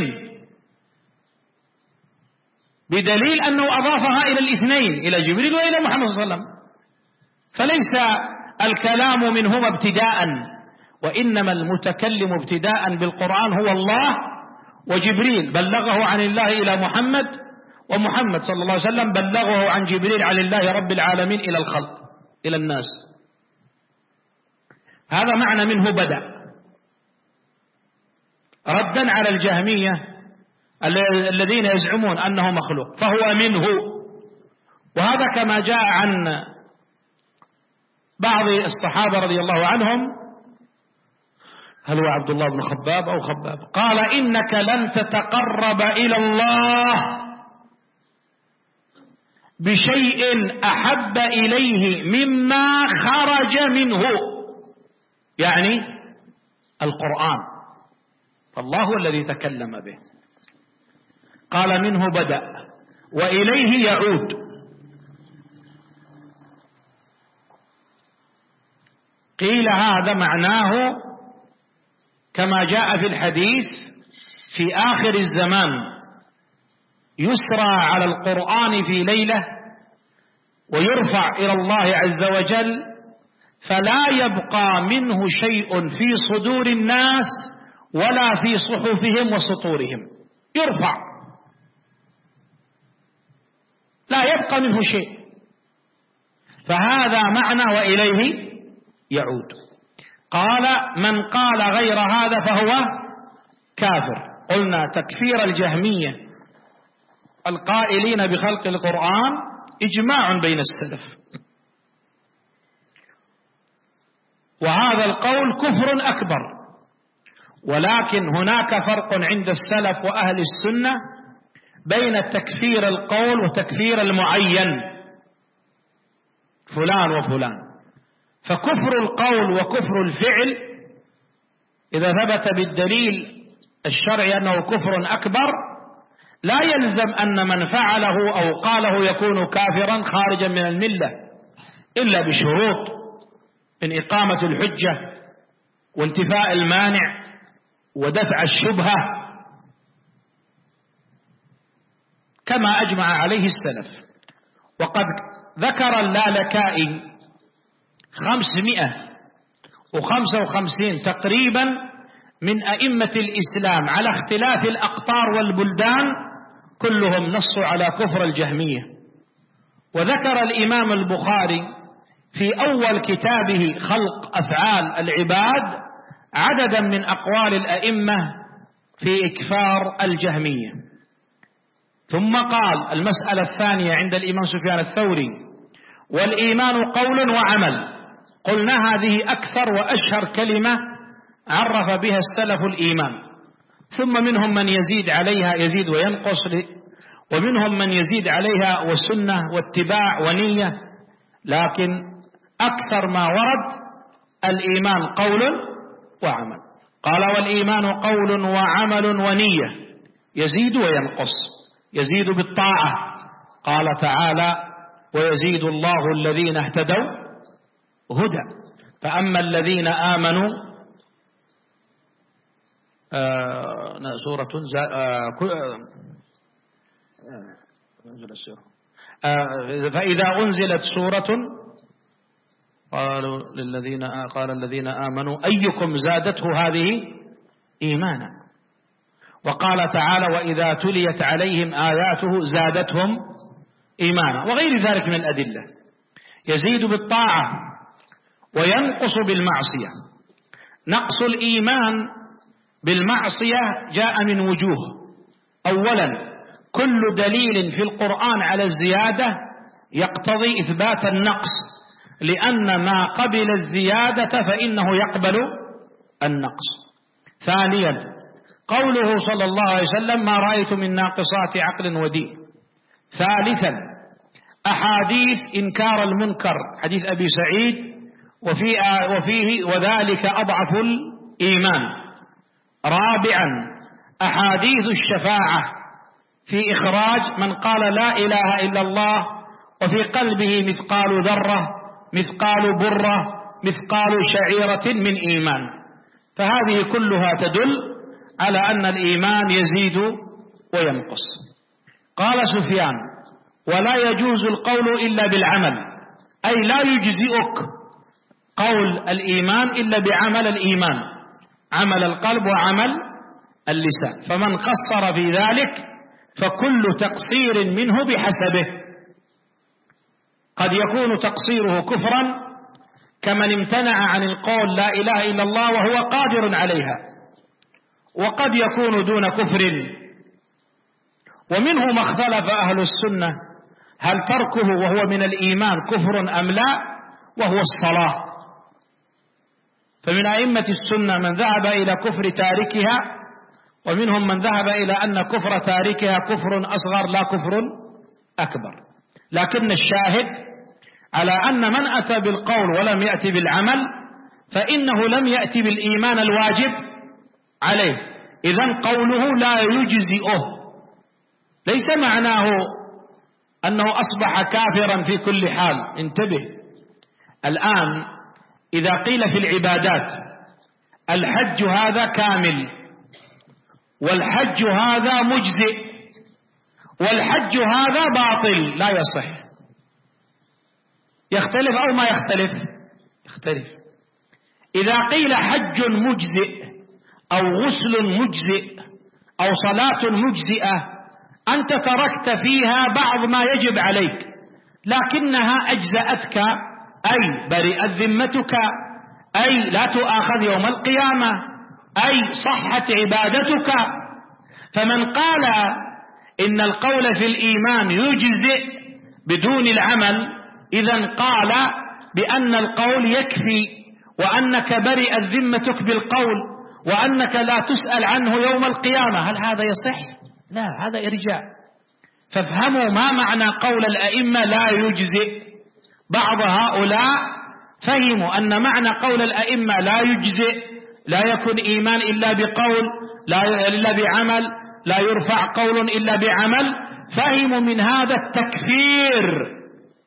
بدليل أنه أضافها إلى الاثنين، إلى جبريل وإلى محمد صلى الله عليه وسلم، فليس الكلام منهما ابتداء، وإنما المتكلم ابتداء بالقرآن هو الله، وجبريل بلغه عن الله إلى محمد، ومحمد صلى الله عليه وسلم بلغه عن جبريل عن الله رب العالمين إلى الخلق إلى الناس. هذا معنى منه بدأ، ردا على الجهمية الذين يزعمون أنه مخلوق، فهو منه. وهذا كما جاء عن بعض الصحابة رضي الله عنهم، هل هو عبد الله بن خباب أو خباب، قال: إنك لن تتقرب إلى الله بشيء أحب إليه مما خرج منه، يعني القرآن، فالله هو الذي تكلم به. قال: منه بدأ وإليه يعود. قيل هذا معناه كما جاء في الحديث: في آخر الزمان يسرى على القرآن في ليلة ويرفع إلى الله عز وجل، فلا يبقى منه شيء في صدور الناس ولا في صحفهم وسطورهم، يرفع لا يبقى منه شيء. فهذا معنى وإليه يعود. قال: من قال غير هذا فهو كافر. قلنا تكفير الجهمية القائلين بخلق القرآن إجماع بين السلف، وهذا القول كفر أكبر، ولكن هناك فرق عند السلف وأهل السنة بين تكفير القول وتكفير المعين، فلان وفلان. فكفر القول وكفر الفعل إذا ثبت بالدليل الشرعي أنه كفر أكبر، لا يلزم أن من فعله أو قاله يكون كافرا خارجا من الملة، إلا بشروط من إقامة الحجة وانتفاء المانع ودفع الشبهة، كما أجمع عليه السلف. وقد ذكر اللالكائي خمسمائة وخمسة وخمسين تقريبا من أئمة الإسلام على اختلاف الأقطار والبلدان، كلهم نصوا على كفر الجهمية، وذكر الإمام البخاري في أول كتابه خلق أفعال العباد عددا من أقوال الأئمة في إكفار الجهمية. ثم قال: المسألة الثانية عند الإمام سفيان الثوري: والإيمان قول وعمل. قلنا هذه أكثر وأشهر كلمة عرف بها السلف الإيمان، ثم منهم من يزيد عليها يزيد وينقص، ومنهم من يزيد عليها وسنة واتباع ونية، لكن أكثر ما ورد الإيمان قول وعمل. قال: والإيمان قول وعمل ونية يزيد وينقص. يزيد بالطاعة، قال تعالى: ويزيد الله الذين اهتدوا هدى. فأما الذين آمنوا آه سورة آه آه فإذا أنزلت سورة قالوا للذين قال الذين آمنوا أيكم زادته هذه إيمانا. وقال تعالى: وإذا تليت عليهم آياته زادتهم إيمانا، وغير ذلك من الأدلة. يزيد بالطاعة وينقص بالمعصية. نقص الإيمان بالمعصية جاء من وجوه. أولا، كل دليل في القرآن على الزيادة يقتضي إثبات النقص، لأن ما قبل الزيادة فإنه يقبل النقص. ثانيا، قوله صلى الله عليه وسلم: ما رأيت من ناقصات عقل ودين. ثالثا، أحاديث إنكار المنكر، حديث أبي سعيد وفيه, وفيه وذلك أضعف الإيمان. رابعا، أحاديث الشفاعة في إخراج من قال لا إله إلا الله وفي قلبه مثقال ذرة مثقال برة مثقال شعيرة من إيمان. فهذه كلها تدل على أن الإيمان يزيد وينقص. قال سفيان: ولا يجوز القول إلا بالعمل، أي لا يجزئك قول الإيمان إلا بعمل الإيمان، عمل القلب وعمل اللسان. فمن قصر في ذلك فكل تقصير منه بحسبه. قد يكون تقصيره كفرا كمن امتنع عن القول لا إله إلا الله وهو قادر عليها، وقد يكون دون كفر. ومنه ما اختلف أهل السنة هل تركه وهو من الإيمان كفر أم لا، وهو الصلاة. فمن أئمة السنة من ذهب إلى كفر تاركها، ومنهم من ذهب إلى أن كفر تاركها كفر أصغر لا كفر أكبر. لكن الشاهد على أن من أتى بالقول ولم يأتي بالعمل فإنه لم يأتي بالإيمان الواجب عليه، إذن قوله لا يجزئه. ليس معناه أنه أصبح كافرا في كل حال. انتبه، الآن إذا قيل في العبادات الحج هذا كامل والحج هذا مجزئ والحج هذا باطل لا يصح، يختلف أو ما يختلف؟ يختلف. إذا قيل حج مجزئ أو غسل مجزئ أو صلاة مجزئة أنت تركت فيها بعض ما يجب عليك لكنها أجزأتك، أي برئت ذمتك، أي لا تؤاخذ يوم القيامة، أي صحت عبادتك. فمن قال إن القول في الإيمان يجزئ بدون العمل إذن قال بأن القول يكفي، وأنك برئت ذمتك بالقول، وأنك لا تسأل عنه يوم القيامة. هل هذا يصح؟ لا، هذا إرجاء. فافهموا ما معنى قول الأئمة لا يجزئ. بعض هؤلاء فهموا أن معنى قول الأئمة لا يجزئ لا يكون إيمان إلا بقول، لا إلا بعمل، لا يرفع قول إلا بعمل. فهموا من هذا التكفير،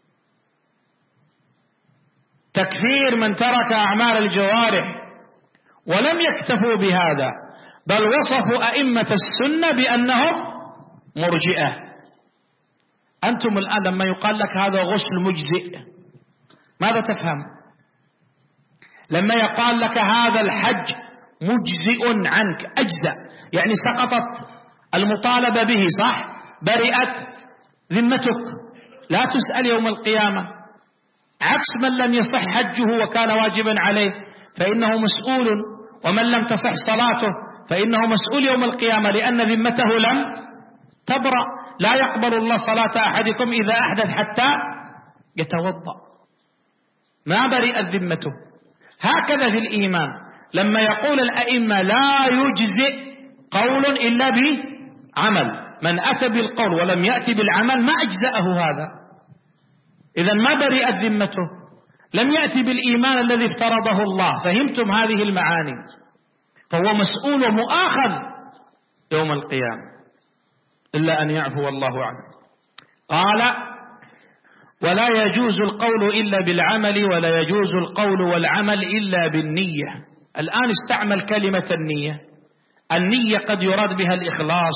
تكفير من ترك أعمال الجوارح، ولم يكتفوا بهذا بل وصفوا أئمة السنة بأنهم مرجئة. أنتم الآن لما يقال لك هذا غسل مجزئ ماذا تفهم؟ لما يقال لك هذا الحج مجزئ عنك، أجزأ، يعني سقطت المطالبة به، صح؟ برئت ذمتك. لا تسأل يوم القيامة، عكس من لم يصح حجه وكان واجبا عليه فإنه مسؤول، ومن لم تصح صلاته فإنه مسؤول يوم القيامة لأن ذمته لم تبرأ. لا يقبل الله صلاة أحدكم إذا أحدث حتى يتوضأ، ما برئت ذمته. هكذا في الإيمان، لما يقول الأئمة لا يجزئ قول إلا بعمل، من أتى بالقول ولم يأتي بالعمل ما أجزأه هذا، إذن ما برئت ذمته، لم يأتي بالإيمان الذي افترضه الله. فهمتم هذه المعاني؟ فهو مسؤول ومؤاخذ يوم القيامة إلا أن يعفو الله عنه. قال: ولا يجوز القول إلا بالعمل، ولا يجوز القول والعمل إلا بالنية. الآن استعمل كلمة النية. النية قد يراد بها الإخلاص،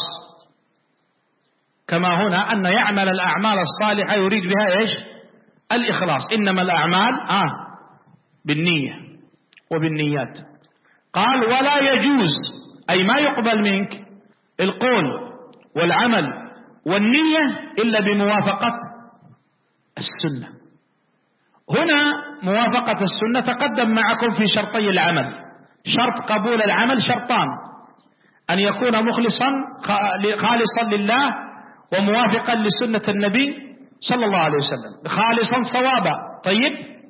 كما هنا أن يعمل الأعمال الصالحة يريد بها إيش؟ الإخلاص. إنما الأعمال آه بالنية وبالنيات. قال: ولا يجوز، أي ما يقبل منك القول والعمل والنية إلا بموافقة السنة. هنا موافقة السنة تقدم معكم في شرطي العمل. شرط قبول العمل شرطان: أن يكون مخلصا خالصا لله، وموافقا لسنة النبي صلى الله عليه وسلم، خالصا صوابا. طيب،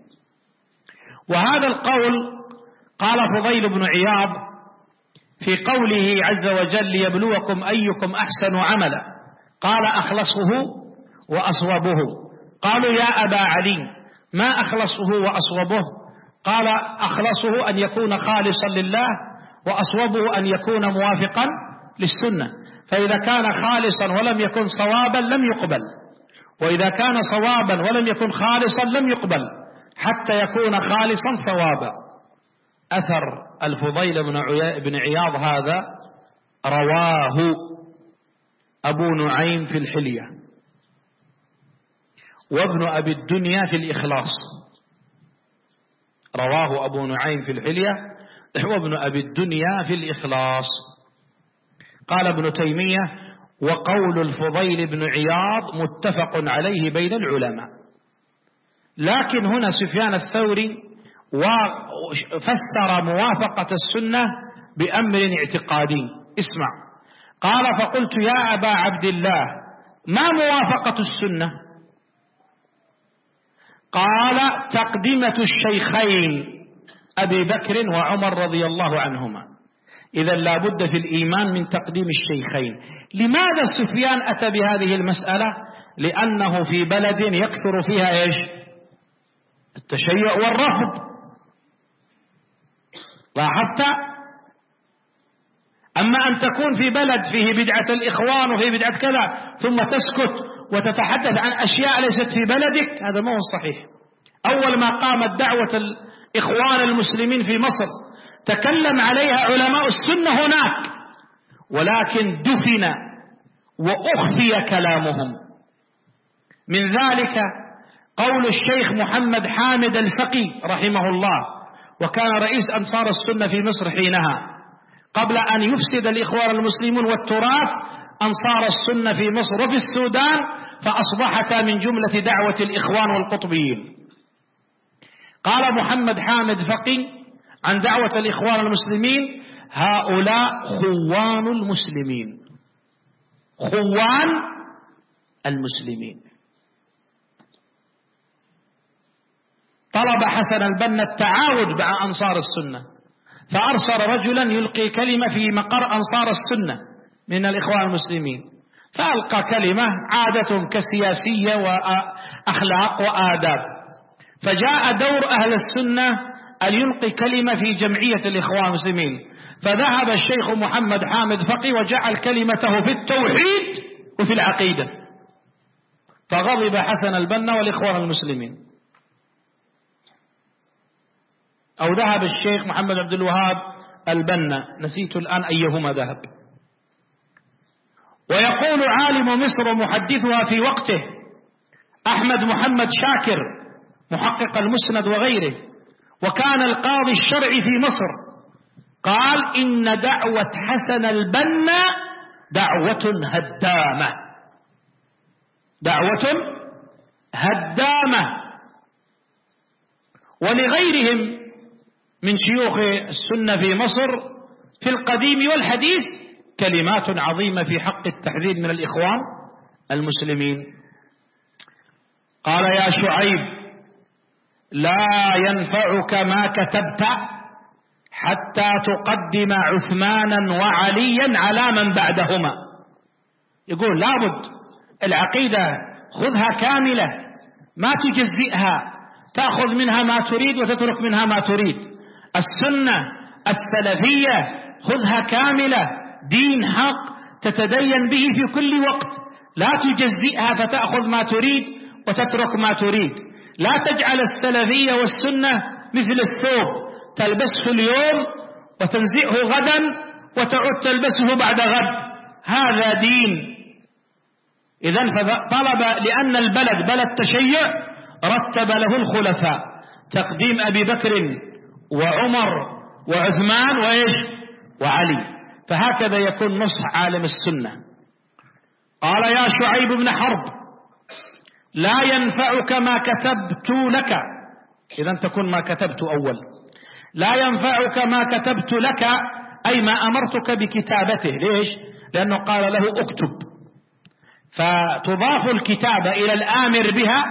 وهذا القول قال فضيل بن عياض في قوله عز وجل: ليبلوكم أيكم أحسن عملا، قال: أخلصه وأصوبه. قالوا: يا أبا علي ما أخلصه وأصوبه؟ قال: أخلصه أن يكون خالصا لله، وأصوبه أن يكون موافقا للسنة. فإذا كان خالصا ولم يكن صوابا لم يقبل، وإذا كان صوابا ولم يكن خالصا لم يقبل، حتى يكون خالصا صوابا. أثر الفضيل بن عياض هذا رواه أبو نعيم في الحلية، وابن أبي الدنيا في الإخلاص. رواه أبو نعيم في الحلية وابن أبي الدنيا في الإخلاص. قال ابن تيمية: وقول الفضيل بن عياض متفق عليه بين العلماء. لكن هنا سفيان الثوري وفسر موافقة السنة بأمر اعتقادي. اسمع، قال: فقلت يا أبا عبد الله ما موافقة السنة؟ قال: تقدمة الشيخين أبي بكر وعمر رضي الله عنهما. إذا لا بد في الإيمان من تقديم الشيخين. لماذا سفيان أتى بهذه المسألة؟ لأنه في بلد يكثر فيها إيش؟ التشيع والرفض. لاحظت؟ أما أن تكون في بلد فيه بدعة الإخوان وفيه بدعة كذا ثم تسكت وتتحدث عن أشياء ليست في بلدك، هذا ما هو صحيح. أول ما قامت دعوة الإخوان المسلمين في مصر تكلم عليها علماء السنة هناك، ولكن دفن وأخفي كلامهم. من ذلك قول الشيخ محمد حامد الفقي رحمه الله، وكان رئيس أنصار السنة في مصر حينها، قبل أن يفسد الإخوان المسلمون والتراث أنصار السنة في مصر وفي السودان، فأصبحتا من جملة دعوة الإخوان والقطبيين. قال محمد حامد فقي عن دعوة الإخوان المسلمين: هؤلاء خوان المسلمين، خوان المسلمين. طلب حسن البنا التعاود مع أنصار السنة، فأرسل رجلا يلقي كلمة في مقر أنصار السنة من الإخوان المسلمين، فألقى كلمة عادة كسياسية وأخلاق وآداب، فجاء دور أهل السنة أن يلقي كلمة في جمعية الإخوان المسلمين، فذهب الشيخ محمد حامد فقي وجعل كلمته في التوحيد وفي العقيدة، فغضب حسن البنا والإخوان المسلمين. أو ذهب الشيخ محمد عبد الوهاب البنا، نسيت الآن أيهما ذهب. ويقول عالم مصر ومحدثها في وقته أحمد محمد شاكر محقق المسند وغيره، وكان القاضي الشرعي في مصر، قال: إن دعوة حسن البنا دعوة هدامة، دعوة هدامة. ولغيرهم من شيوخ السنة في مصر في القديم والحديث كلمات عظيمة في حق التحذير من الإخوان المسلمين. قال يا شعيب لا ينفعك ما كتبت حتى تقدم عثمانا وعليا على من بعدهما. يقول لابد العقيدة خذها كاملة، ما تجزئها، تأخذ منها ما تريد وتترك منها ما تريد. السنة السلفية خذها كاملة، دين حق تتدين به في كل وقت، لا تجزئها فتأخذ ما تريد وتترك ما تريد. لا تجعل السلفية والسنة مثل الثوب، تلبسه اليوم وتنزئه غدا وتعود تلبسه بعد غد، هذا دين. إذن طلب لأن البلد بلد تشيع رتب له الخلفاء تقديم أبي بكر وعمر وعثمان وإيش وعلي، فهكذا يكون نصح عالم السنة. قال يا شعيب بن حرب لا ينفعك ما كتبت لك، إذن تكون ما كتبت أول، لا ينفعك ما كتبت لك أي ما أمرتك بكتابته. ليش؟ لأنه قال له اكتب، فتضاف الكتابة إلى الآمر بها،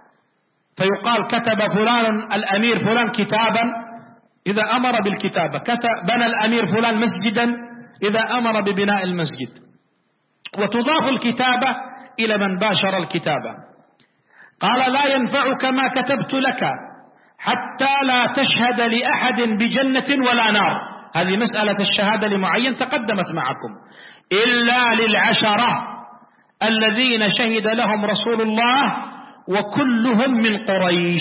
فيقال كتب فلان الأمير فلان كتابا إذا أمر بالكتابة، بنى الأمير فلان مسجدا إذا أمر ببناء المسجد، وتضاف الكتابة إلى من باشر الكتابة. قال لا ينفعك ما كتبت لك حتى لا تشهد لأحد بجنة ولا نار، هذه مسألة الشهادة لمعين تقدمت معكم، إلا للعشرة الذين شهد لهم رسول الله وكلهم من قريش.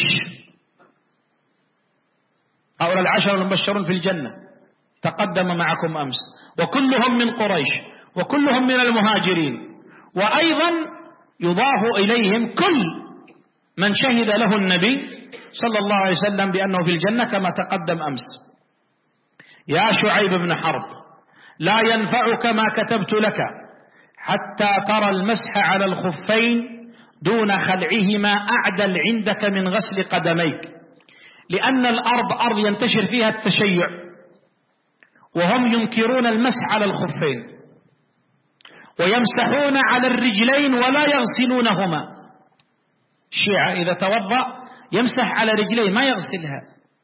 هؤلاء العشرة المبشرون في الجنة تقدم معكم أمس، وكلهم من قريش وكلهم من المهاجرين، وأيضا يضاف إليهم كل من شهد له النبي صلى الله عليه وسلم بأنه في الجنة كما تقدم أمس. يا شعيب بن حرب لا ينفعك ما كتبت لك حتى ترى المسح على الخفين دون خلعهما أعدل عندك من غسل قدميك، لأن الأرض أرض ينتشر فيها التشيع، وهم ينكرون المسح على الخفين ويمسحون على الرجلين ولا يغسلونهما. الشيعة إذا توضأ يمسح على رجليه ما يغسلها،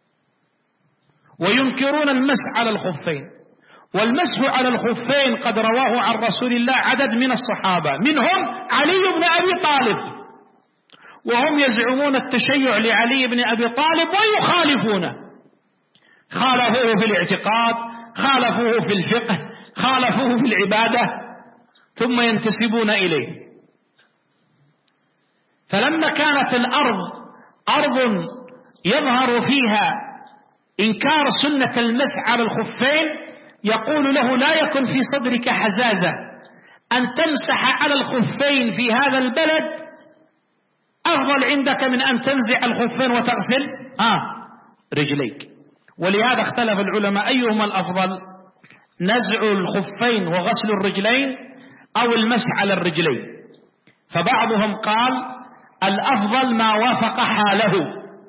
وينكرون المسح على الخفين. والمسح على الخفين قد رواه عن رسول الله عدد من الصحابة، منهم علي بن أبي طالب، وهم يزعمون التشيع لعلي بن أبي طالب ويخالفونه، خالفوه في الاعتقاد، خالفوه في الفقه، خالفوه في العبادة، ثم ينتسبون إليه. فلما كانت الأرض أرض يظهر فيها إنكار سنة المسح على الخفين، يقول له لا يكن في صدرك حزازة أن تمسح على الخفين في هذا البلد، أفضل عندك من أن تنزع الخفين وتغسل آه رجليك. ولهذا اختلف العلماء أيهما الأفضل، نزع الخفين وغسل الرجلين أو المسح على الرجلين. فبعضهم قال الأفضل ما وافق حاله،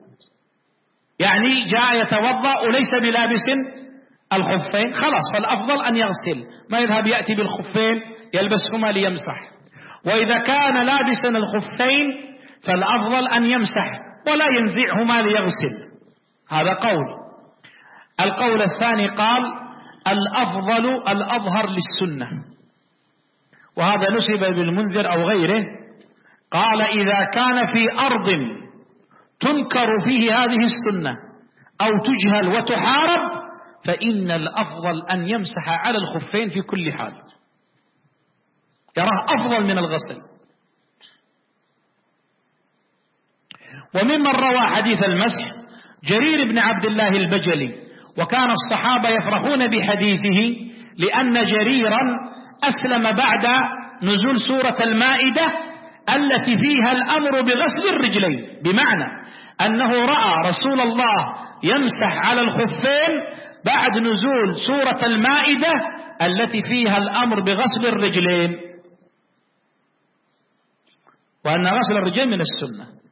يعني جاء يتوضأ وليس بلابس الخفين، خلاص فالأفضل أن يغسل، ما يذهب يأتي بالخفين يلبسهما ليمسح. وإذا كان لابسا الخفين فالأفضل أن يمسح ولا ينزعهما ليغسل، هذا قول. القول الثاني قال الأفضل الأظهر للسنة، وهذا نسب بالمنذر أو غيره، قال إذا كان في أرض تنكر فيه هذه السنة أو تجهل وتحارب فإن الأفضل أن يمسح على الخفين في كل حال، يراه أفضل من الغسل. وممن روى حديث المسح جرير بن عبد الله البجلي، وكان الصحابة يفرحون بحديثه لأن جريرا أسلم بعد نزول سورة المائدة التي فيها الأمر بغسل الرجلين، بمعنى أنه رأى رسول الله يمسح على الخفين بعد نزول سورة المائدة التي فيها الأمر بغسل الرجلين، وأن غسل الرجلين من السنة.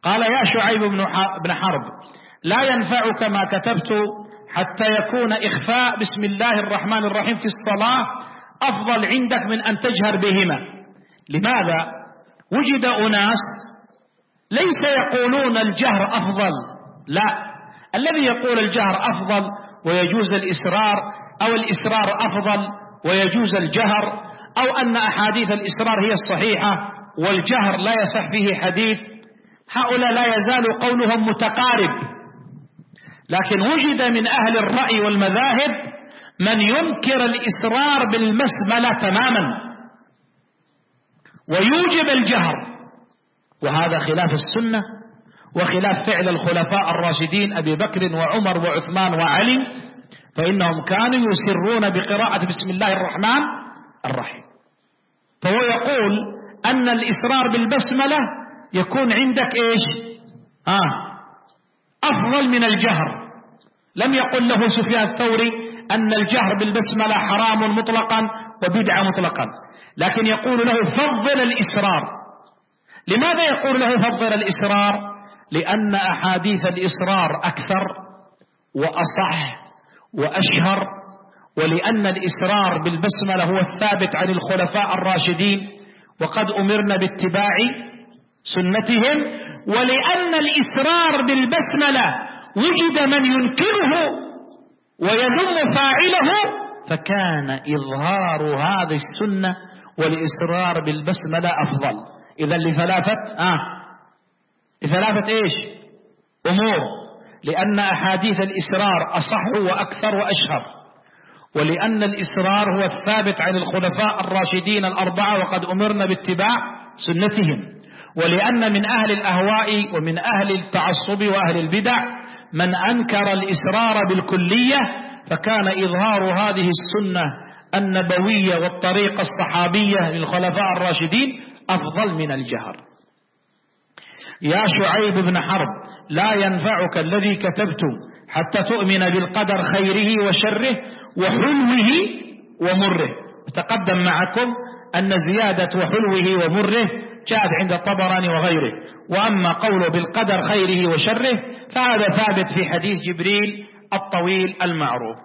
قال يا شعيب بن حرب لا ينفعك ما كتبت حتى يكون إخفاء بسم الله الرحمن الرحيم في الصلاة أفضل عندك من أن تجهر بهما. لماذا؟ وجد أناس ليس يقولون الجهر أفضل، لا، الذي يقول الجهر أفضل ويجوز الإسرار، أو الإسرار أفضل ويجوز الجهر، أو أن أحاديث الإسرار هي الصحيحة والجهر لا يصح فيه حديث، هؤلاء لا يزال قولهم متقارب. لكن وجد من أهل الرأي والمذاهب من ينكر الإسرار بالبسملة تماما ويوجب الجهر، وهذا خلاف السنة وخلاف فعل الخلفاء الراشدين أبي بكر وعمر وعثمان وعلي، فإنهم كانوا يسرون بقراءة بسم الله الرحمن الرحيم. فهو يقول أن الإسرار بالبسملة يكون عندك إيش؟ آه أفضل من الجهر. لم يقل له سفيان الثوري أن الجهر بالبسملة حرام مطلقا وبدعة مطلقا، لكن يقول له فضل الإسرار. لماذا يقول له فضل الإسرار؟ لأن أحاديث الإسرار أكثر وأصح وأشهر، ولأن الإسرار بالبسملة هو الثابت عن الخلفاء الراشدين وقد أمرنا باتباع سنتهم، ولأن الإسرار بالبسملة وجد من ينكره ويذم فاعله، فكان إظهار هذه السنة والإسرار بالبسملة أفضل. إذا لثلاثة آه لثلاثة إيش أمور: لأن أحاديث الإسرار أصح وأكثر وأشهر، ولأن الإسرار هو الثابت عن الخلفاء الراشدين الأربعة وقد أمرنا باتباع سنتهم، ولأن من أهل الأهواء ومن أهل التعصب وأهل البدع من أنكر الإسرار بالكلية، فكان إظهار هذه السنة النبوية والطريقة الصحابية للخلفاء الراشدين أفضل من الجهر. يا شعيب بن حرب لا ينفعك الذي كتبت حتى تؤمن بالقدر خيره وشره وحلوه ومره. تقدم معكم أن زيادة وحلوه ومره جاءت عند الطبراني وغيره، وأما قوله بالقدر خيره وشره فهذا ثابت في حديث جبريل الطويل المعروف.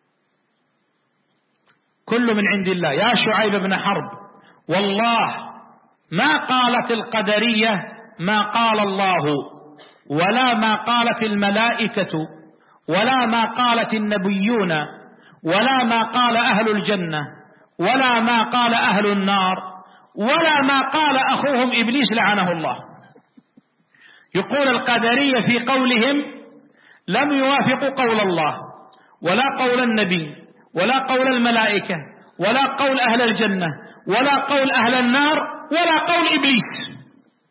كل من عند الله. يا شعيب بن حرب والله ما قالت القدرية ما قال الله، ولا ما قالت الملائكة، ولا ما قالت النبيون، ولا ما قال أهل الجنة، ولا ما قال أهل النار، ولا ما قال أخوهم إبليس لعنه الله. يقول القدرية في قولهم لم يوافقوا قول الله ولا قول النبي ولا قول الملائكة ولا قول أهل الجنة ولا قول أهل النار ولا قول إبليس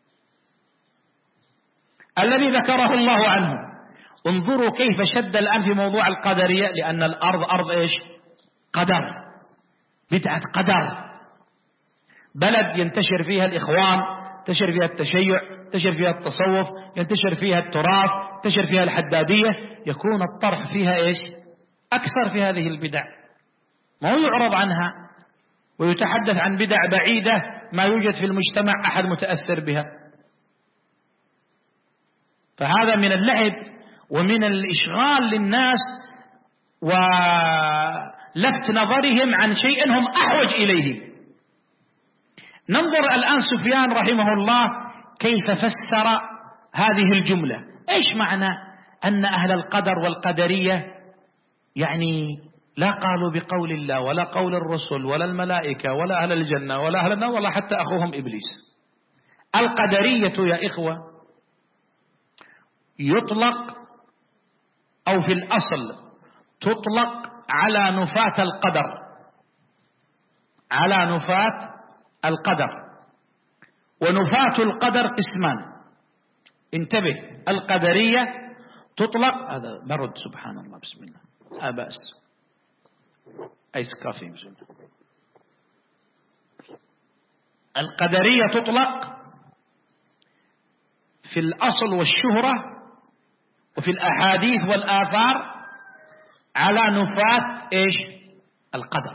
الذي ذكره الله عنه. انظروا كيف شد الآن في موضوع القدرية، لأن الأرض أرض إيش؟ قدر، بدعة قدر، بلد ينتشر فيها الإخوان، ينتشر فيها التشيع، ينتشر فيها التصوف، ينتشر فيها التراث، ينتشر فيها الحدادية، يكون الطرح فيها إيش؟ أكثر في هذه البدع، ما هو يعرض عنها ويتحدث عن بدع بعيدة ما يوجد في المجتمع أحد متأثر بها. فهذا من اللعب ومن الإشغال للناس ولفت نظرهم عن شيء هم أحوج إليه. ننظر الآن سفيان رحمه الله كيف فسر هذه الجملة. إيش معنى أن أهل القدر والقدرية يعني لا قالوا بقول الله ولا قول الرسل ولا الملائكة ولا أهل الجنة ولا أهل النار ولا حتى أخوهم إبليس؟ القدرية يا إخوة يطلق أو في الأصل تطلق على نفاة القدر، على نفاة القدر. ونفاة القدر قسمان، انتبه. القدرية تطلق، هذا برد سبحان الله بسم الله لا بأس، أيس كافي بسم الله. القدرية تطلق في الأصل والشهرة وفي الأحاديث والآثار على نفاة إيش؟ القدر.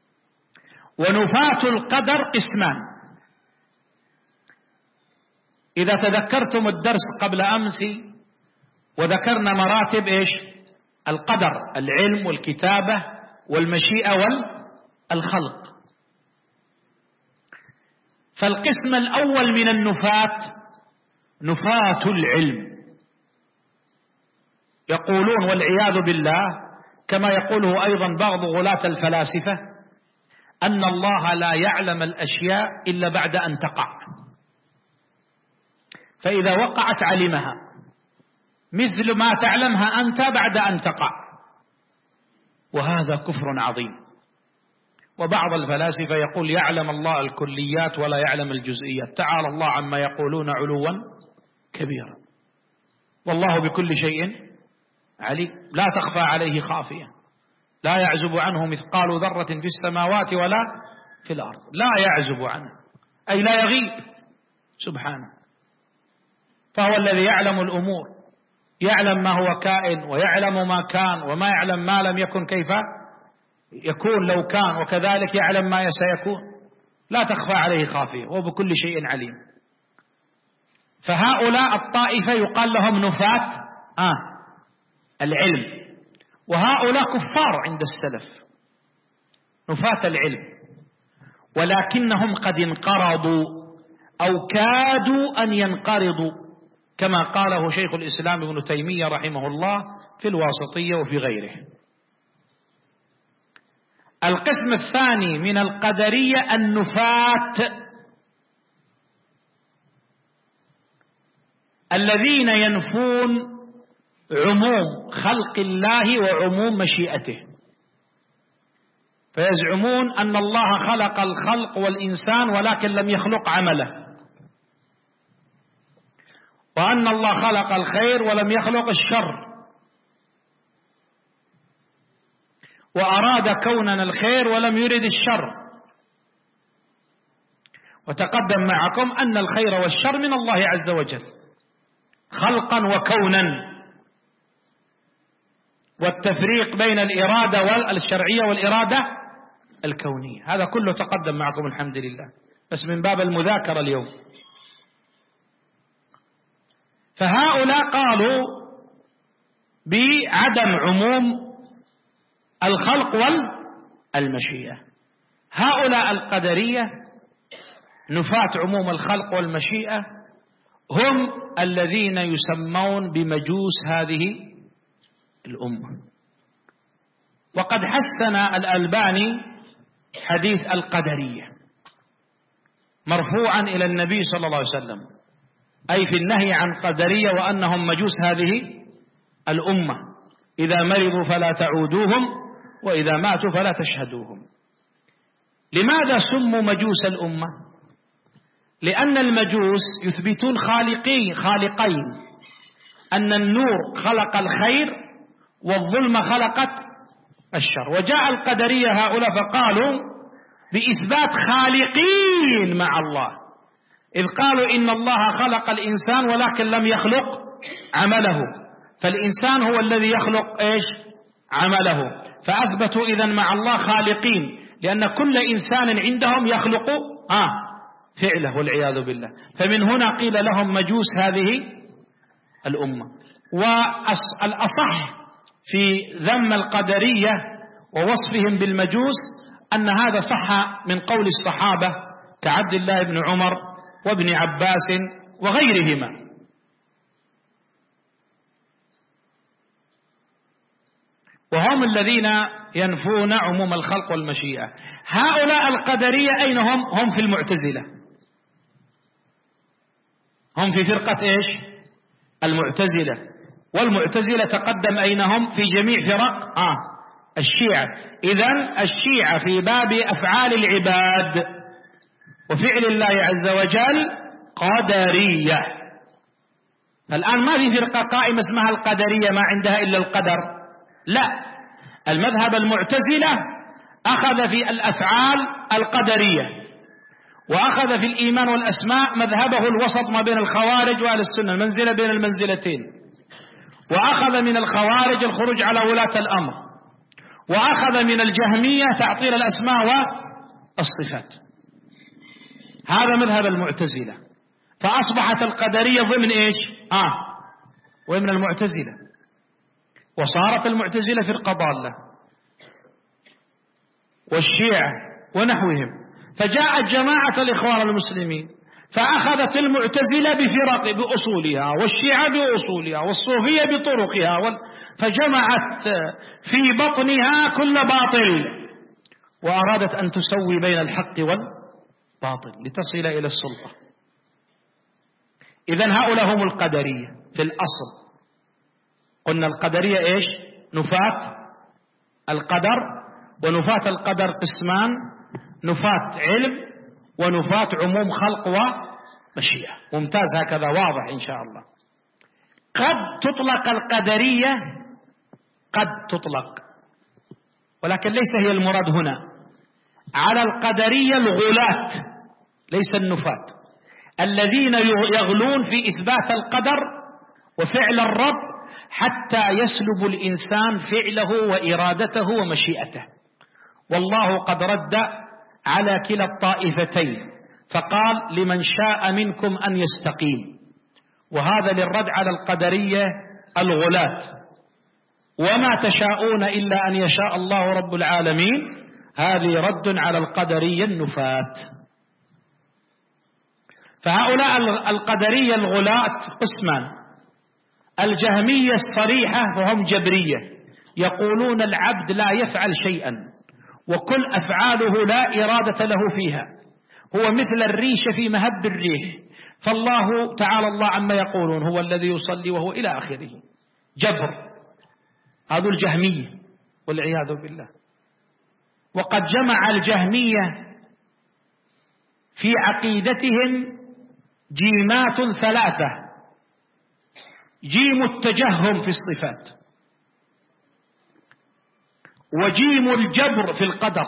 ونفاة القدر قسمان، إذا تذكرتم الدرس قبل أمس وذكرنا مراتب إيش؟ القدر، العلم والكتابة والمشيئة والخلق. فالقسم الأول من النفاة نفاة العلم، يقولون والعياذ بالله كما يقوله أيضا بعض غلاة الفلاسفة أن الله لا يعلم الأشياء إلا بعد أن تقع، فإذا وقعت علمها، مثل ما تعلمها أنت بعد أن تقع، وهذا كفر عظيم. وبعض الفلاسفة يقول يعلم الله الكليات ولا يعلم الجزئيات، تعالى الله عما يقولون علوا كبيرا، والله بكل شيء عليم، لا تخفى عليه خافية، لا يعزب عنه مثقال ذرة في السماوات ولا في الأرض، لا يعزب عنه أي لا يغيب سبحانه، فهو الذي يعلم الأمور، يعلم ما هو كائن ويعلم ما كان، وما يعلم ما لم يكن كيف يكون لو كان، وكذلك يعلم ما سيكون، لا تخفى عليه خافية، وبكل شيء عليم. فهؤلاء الطائفة يقال لهم نفاة آه العلم، وهؤلاء كفار عند السلف نفاة العلم، ولكنهم قد انقرضوا أو كادوا أن ينقرضوا، كما قاله شيخ الإسلام ابن تيمية رحمه الله في الواسطية وفي غيره. القسم الثاني من القدرية النفاة الذين ينفون عموم خلق الله وعموم مشيئته، فيزعمون أن الله خلق الخلق والإنسان ولكن لم يخلق عمله، وأن الله خلق الخير ولم يخلق الشر، وأراد كوننا الخير ولم يرد الشر. وتقدم معكم أن الخير والشر من الله عز وجل خلقا وكونا، والتفريق بين الإرادة الشرعية والإرادة الكونية هذا كله تقدم معكم الحمد لله، بس من باب المذاكرة اليوم. فهؤلاء قالوا بعدم عموم الخلق والمشيئة. هؤلاء القدرية نفاة عموم الخلق والمشيئة هم الذين يسمون بمجوس هذه الأمة. وقد حسن الألباني حديث القدرية مرفوعا إلى النبي صلى الله عليه وسلم، أي في النهي عن قدرية وأنهم مجوس هذه الأمة، إذا مرضوا فلا تعودوهم وإذا ماتوا فلا تشهدوهم. لماذا سموا مجوس الأمة؟ لأن المجوس يثبتون خالقين خالقين، أن النور خلق الخير والظلم خلقت الشر. وجاء القدرية هؤلاء فقالوا بإثبات خالقين مع الله، إذ قالوا إن الله خلق الإنسان ولكن لم يخلق عمله، فالإنسان هو الذي يخلق إيش؟ عمله. فأثبتوا إذن مع الله خالقين، لأن كل إنسان عندهم يخلق آه فعله والعياذ بالله. فمن هنا قيل لهم مجوس هذه الأمة. والأصح في ذم القدرية ووصفهم بالمجوس أن هذا صح من قول الصحابة كعبد الله بن عمر وابن عباس وغيرهما. وهم الذين ينفون عموم الخلق والمشيئة. هؤلاء القدرية أين هم؟ هم في المعتزلة، هم في فرقة إيش؟ المعتزلة. والمعتزلة تقدم أين هم؟ في جميع فرق آه الشيعة. إذن الشيعة في باب أفعال العباد وفعل الله عز وجل قدرية. الآن ما في فرقة قائمة اسمها القدرية ما عندها إلا القدر، لا، المذهب المعتزلة أخذ في الأفعال القدرية، وأخذ في الإيمان والأسماء مذهبه الوسط ما بين الخوارج وأهل السنة، المنزلة بين المنزلتين، وأخذ من الخوارج الخروج على ولاة الأمر، وأخذ من الجهمية تعطيل الأسماء والصفات. هذا مذهب المعتزلة. فأصبحت القدرية ضمن إيش؟ آه ومن المعتزلة، وصارت المعتزلة فرقة ضالة والشيعة ونحوهم. فجاءت جماعة الإخوان المسلمين فأخذت المعتزلة بفرق بأصولها، والشيعة بأصولها، والصوفية بطرقها، وال... فجمعت في بطنها كل باطل، وأرادت أن تسوي بين الحق والباطل لتصل إلى السلطة. إذن هؤلاء هم القدرية في الأصل. قلنا القدرية إيش؟ نفاة القدر، ونفاة القدر قسمان: نفاة علم ونفاة عموم خلق ومشيئة. ممتاز، هكذا واضح إن شاء الله. قد تطلق القدرية، قد تطلق، ولكن ليس هي المراد هنا، على القدرية الغلاة ليس النفاة، الذين يغلون في إثبات القدر وفعل الرب حتى يسلب الإنسان فعله وإرادته ومشيئته. والله قد رد على كلا الطائفتين فقال: لمن شاء منكم أن يستقيم. وهذا للرد على القدرية الغلاة. وما تشاءون إلا أن يشاء الله رب العالمين، هذه رد على القدرية النفاة. فهؤلاء القدرية الغلاة قسمان: الجهمية الصريحة وهم جبرية، يقولون العبد لا يفعل شيئا وكل أفعاله لا إرادة له فيها، هو مثل الريش في مهب الريح، فالله تعالى الله عما يقولون هو الذي يصلي وهو إلى آخره. جبر، هذا الجهمية والعياذ بالله. وقد جمع الجهمية في عقيدتهم جيمات ثلاثة: جيم التجهم في الصفات، وجيم الجبر في القدر،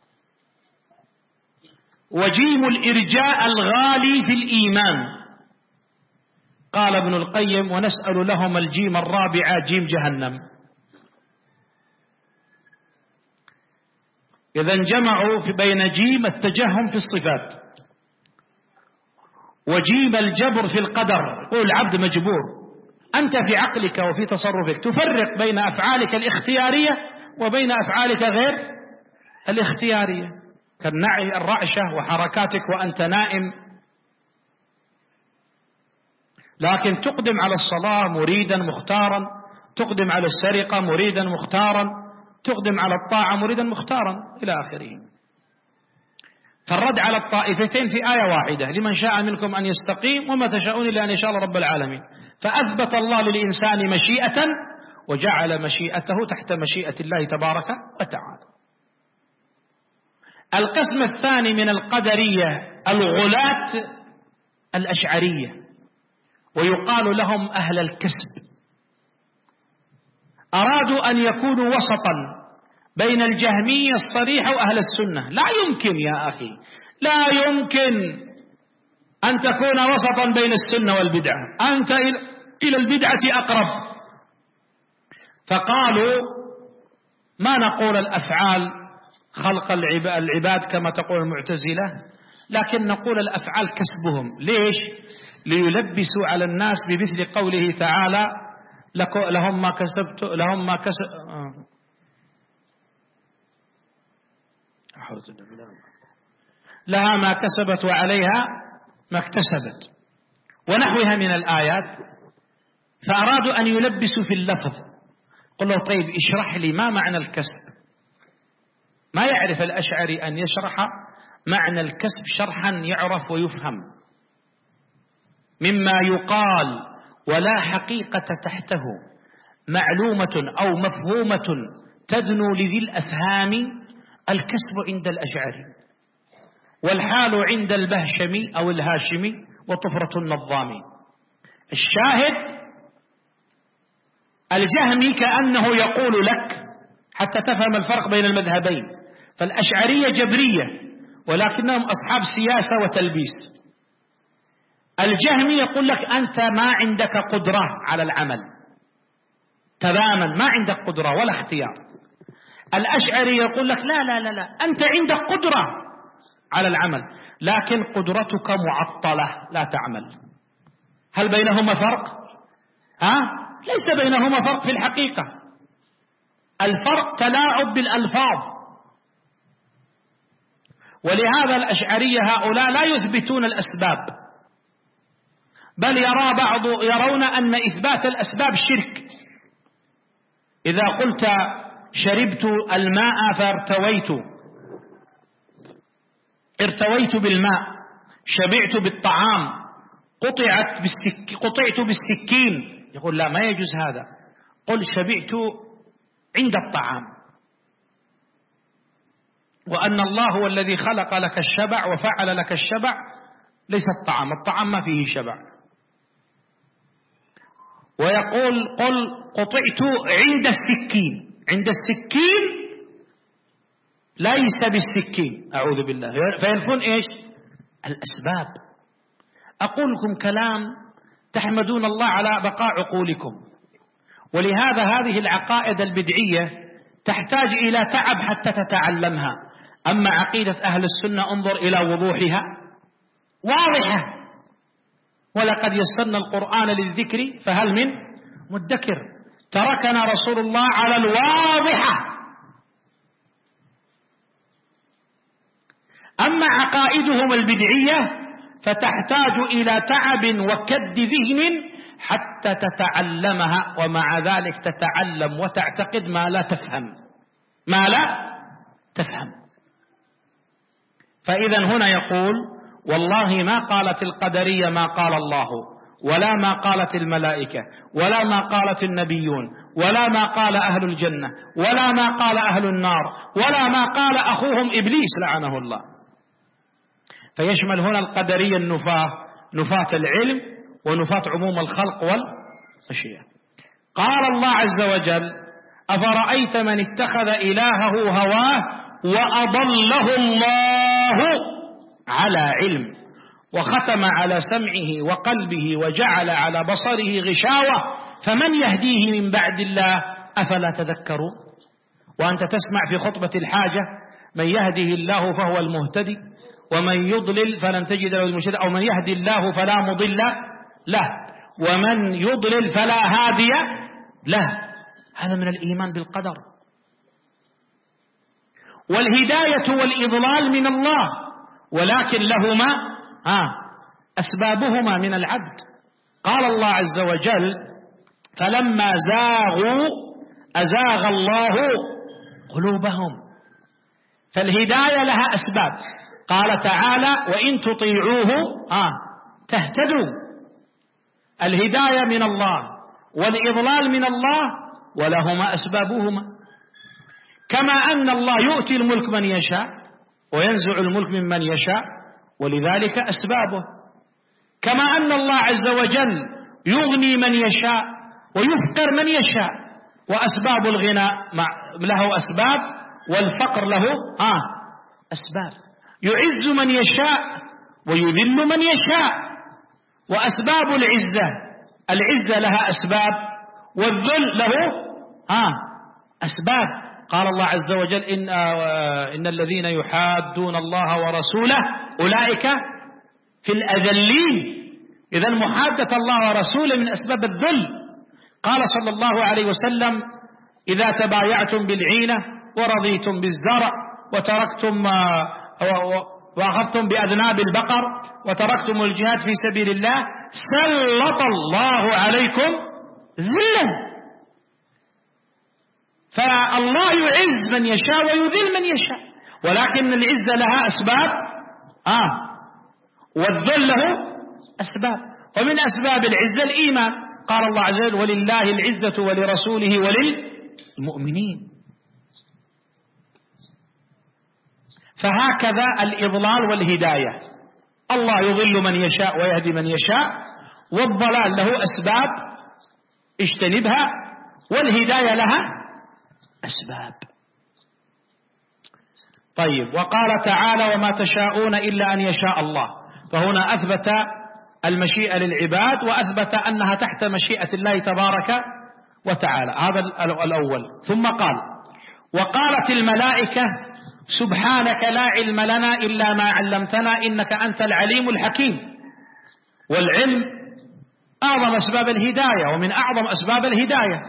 وجيم الإرجاء الغالي في الإيمان. قال ابن القيم: ونسأل لهم الجيم الرابعة جيم جهنم. إذن جمعوا في بين جيم التجهم في الصفات وجيم الجبر في القدر. يقول العبد مجبور، أنت في عقلك وفي تصرفك تفرق بين أفعالك الاختيارية وبين أفعالك غير الاختيارية، كالنعي الرعشة وحركاتك وأنت نائم، لكن تقدم على الصلاة مريدا مختارا، تقدم على السرقة مريدا مختارا، تقدم على الطاعة مريدا مختارا إلى آخره. فالرد على الطائفتين في آية واحدة: لمن شاء منكم أن يستقيم وما تشاءون إلا أن يشاء الله رب العالمين. فأثبت الله للإنسان مشيئة وجعل مشيئته تحت مشيئة الله تبارك وتعالى. القسم الثاني من القدرية الغلاة الأشعرية، ويقال لهم أهل الكسب. أرادوا أن يكونوا وسطا بين الجهمية الصريحة وأهل السنة. لا يمكن يا أخي، لا يمكن أن تكون وسطا بين السنة والبدعة، أنت إلى البدعة أقرب. فقالوا: ما نقول الأفعال خلق العباد كما تقول المعتزلة، لكن نقول الأفعال كسبهم. ليش؟ ليلبسوا على الناس بمثل قوله تعالى: لهم ما كسبت لهم ما كسب لها ما كسبت وعليها ما اكتسبت ونحوها من الآيات. فأرادوا أن يلبسوا في اللفظ. قل له: طيب اشرح لي ما معنى الكسب. ما يعرف الأشعري أن يشرح معنى الكسب شرحا يعرف ويفهم، مما يقال ولا حقيقة تحته، معلومة أو مفهومة تدنو لذي الأفهام. الكسب عند الأشعري، والحال عند البهشمي أو الهاشمي، وطفرة النظامي. الشاهد الجهمي كأنه يقول لك حتى تفهم الفرق بين المذهبين، فالأشعرية جبرية ولكنهم أصحاب سياسة وتلبيس. الجهمي يقول لك أنت ما عندك قدرة على العمل تماما، ما عندك قدرة ولا اختيار. الأشعري يقول لك لا لا لا لا، أنت عندك قدرة على العمل. لكن قدرتك معطلة لا تعمل. هل بينهما فرق؟ ها؟ ليس بينهما فرق في الحقيقة. الفرق تلاعب بالألفاظ. ولهذا الأشعرية هؤلاء لا يثبتون الأسباب، بل يرى بعض يرون أن إثبات الأسباب شرك. إذا قلت شربت الماء فارتويت، ارتويت بالماء، شبعت بالطعام، قطعت بالسك... قطعت بالسكين، يقول لا، ما يجوز هذا. قل شبعت عند الطعام، وأن الله هو الذي خلق لك الشبع وفعل لك الشبع، ليس الطعام. الطعام ما فيه شبع. ويقول قل قطعت عند السكين، عند السكين ليس بالسكين، أعوذ بالله. فينفون إيش؟ الأسباب. أقول لكم كلام تحمدون الله على بقاء عقولكم. ولهذا هذه العقائد البدعية تحتاج إلى تعب حتى تتعلمها. أما عقيدة أهل السنة انظر إلى وضوحها، واضحة. ولقد يسرنا القرآن للذكر فهل من مدكر. تركنا رسول الله على الواضحة. أما عقائدهم البدعية فتحتاج إلى تعب وكد ذهن حتى تتعلمها، ومع ذلك تتعلم وتعتقد ما لا تفهم، ما لا تفهم. فإذا هنا يقول والله ما قالت القدرية ما قال الله، ولا ما قالت الملائكة، ولا ما قالت النبيون، ولا ما قال أهل الجنة، ولا ما قال أهل النار، ولا ما قال أخوهم إبليس لعنه الله. فيشمل هنا القدرية النفاة، نفاة العلم ونفاة عموم الخلق والأشياء. قال الله عز وجل أفرأيت من اتخذ إلهه هواه وأضله الله على علم وختم على سمعه وقلبه وجعل على بصره غشاوة فمن يهديه من بعد الله أفلا تذكرون. وأنت تسمع في خطبة الحاجة من يهده الله فهو المهتدي ومن يضلل فلن تجد له مرشدا، أو من يهدي الله فلا مضل له ومن يضلل فلا هادي له. هذا من الإيمان بالقدر. والهداية والإضلال من الله، ولكن لهما آه أسبابهما من العبد. قال الله عز وجل فلما زاغوا أزاغ الله قلوبهم. فالهداية لها أسباب. قال تعالى وإن تطيعوه آه تهتدوا. الهداية من الله والإضلال من الله، ولهما أسبابهما. كما أن الله يؤتي الملك من يشاء وينزع الملك ممن يشاء، ولذلك أسبابه. كما أن الله عز وجل يغني من يشاء ويفقر من يشاء، وأسباب الغنى له أسباب والفقر له آه أسباب. يعز من يشاء ويذل من يشاء، وأسباب العزة، العزة لها أسباب والذل له آه أسباب. قال الله عز وجل إن, آه إن الذين يحادون الله ورسوله أولئك في الأذلين. إذن محادة الله ورسوله من أسباب الذل. قال صلى الله عليه وسلم إذا تبايعتم بالعينة ورضيتم بالزرع وتركتم آه وأخذتم بأذناب البقر وتركتم الجهاد في سبيل الله سلط الله عليكم ذلا. فالله يعز من يشاء ويذل من يشاء، ولكن العزة لها أسباب آه والذل له أسباب. ومن أسباب العزة الإيمان. قال الله عز وجل ولله العزة ولرسوله وللمؤمنين. فهكذا الإضلال والهداية، الله يضل من يشاء ويهدي من يشاء، والضلال له أسباب اجتنبها، والهداية لها أسباب. طيب، وقال تعالى وما تشاءون إلا أن يشاء الله. فهنا أثبت المشيئة للعباد وأثبت أنها تحت مشيئة الله تبارك وتعالى. هذا الأول. ثم قال وقالت الملائكة سبحانك لا علم لنا إلا ما علمتنا إنك أنت العليم الحكيم. والعلم أعظم أسباب الهداية ومن أعظم أسباب الهداية،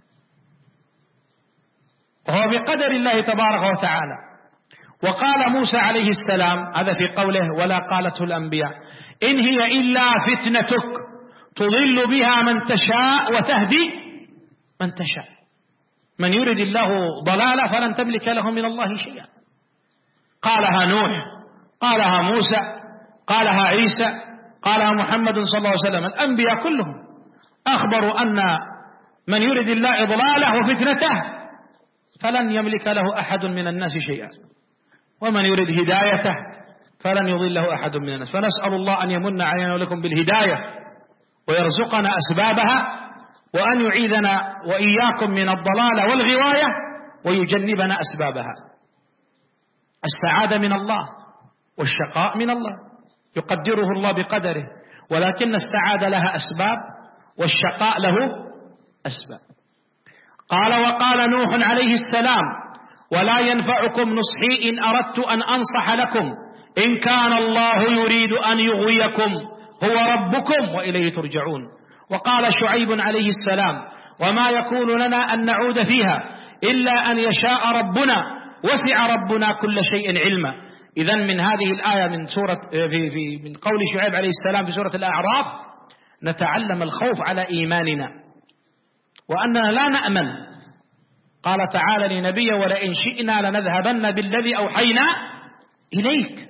وهو بقدر الله تبارك وتعالى. وقال موسى عليه السلام، هذا في قوله ولا قالته الأنبياء، إن هي إلا فتنتك تضل بها من تشاء وتهدي من تشاء، من يرد الله ضلالا فلن تملك له من الله شيئا. قالها نوح، قالها موسى، قالها عيسى، قالها محمد صلى الله عليه وسلم. الأنبياء كلهم أخبروا أن من يرد الله إضلاله وفتنته فلن يملك له أحد من الناس شيئا، ومن يرد هدايته فلن يضله أحد من الناس. فنسأل الله أن يمن علينا ولكم بالهداية ويرزقنا أسبابها، وأن يعيذنا وإياكم من الضلال والغواية ويجنبنا أسبابها. السعادة من الله والشقاء من الله، يقدره الله بقدره، ولكن السعادة لها أسباب والشقاء له أسباب. قال وقال نوح عليه السلام ولا ينفعكم نصحي إن أردت أن أنصح لكم إن كان الله يريد أن يغويكم هو ربكم وإليه ترجعون. وقال شعيب عليه السلام وما يكون لنا أن نعود فيها إلا أن يشاء ربنا وسع ربنا كل شيء علما. إذن من هذه الآية من سورة في في من قول شعيب عليه السلام في سورة الأعراف نتعلم الخوف على إيماننا وأننا لا نأمن. قال تعالى لنبيه ولئن شئنا لنذهبن بالذي أوحينا إليك.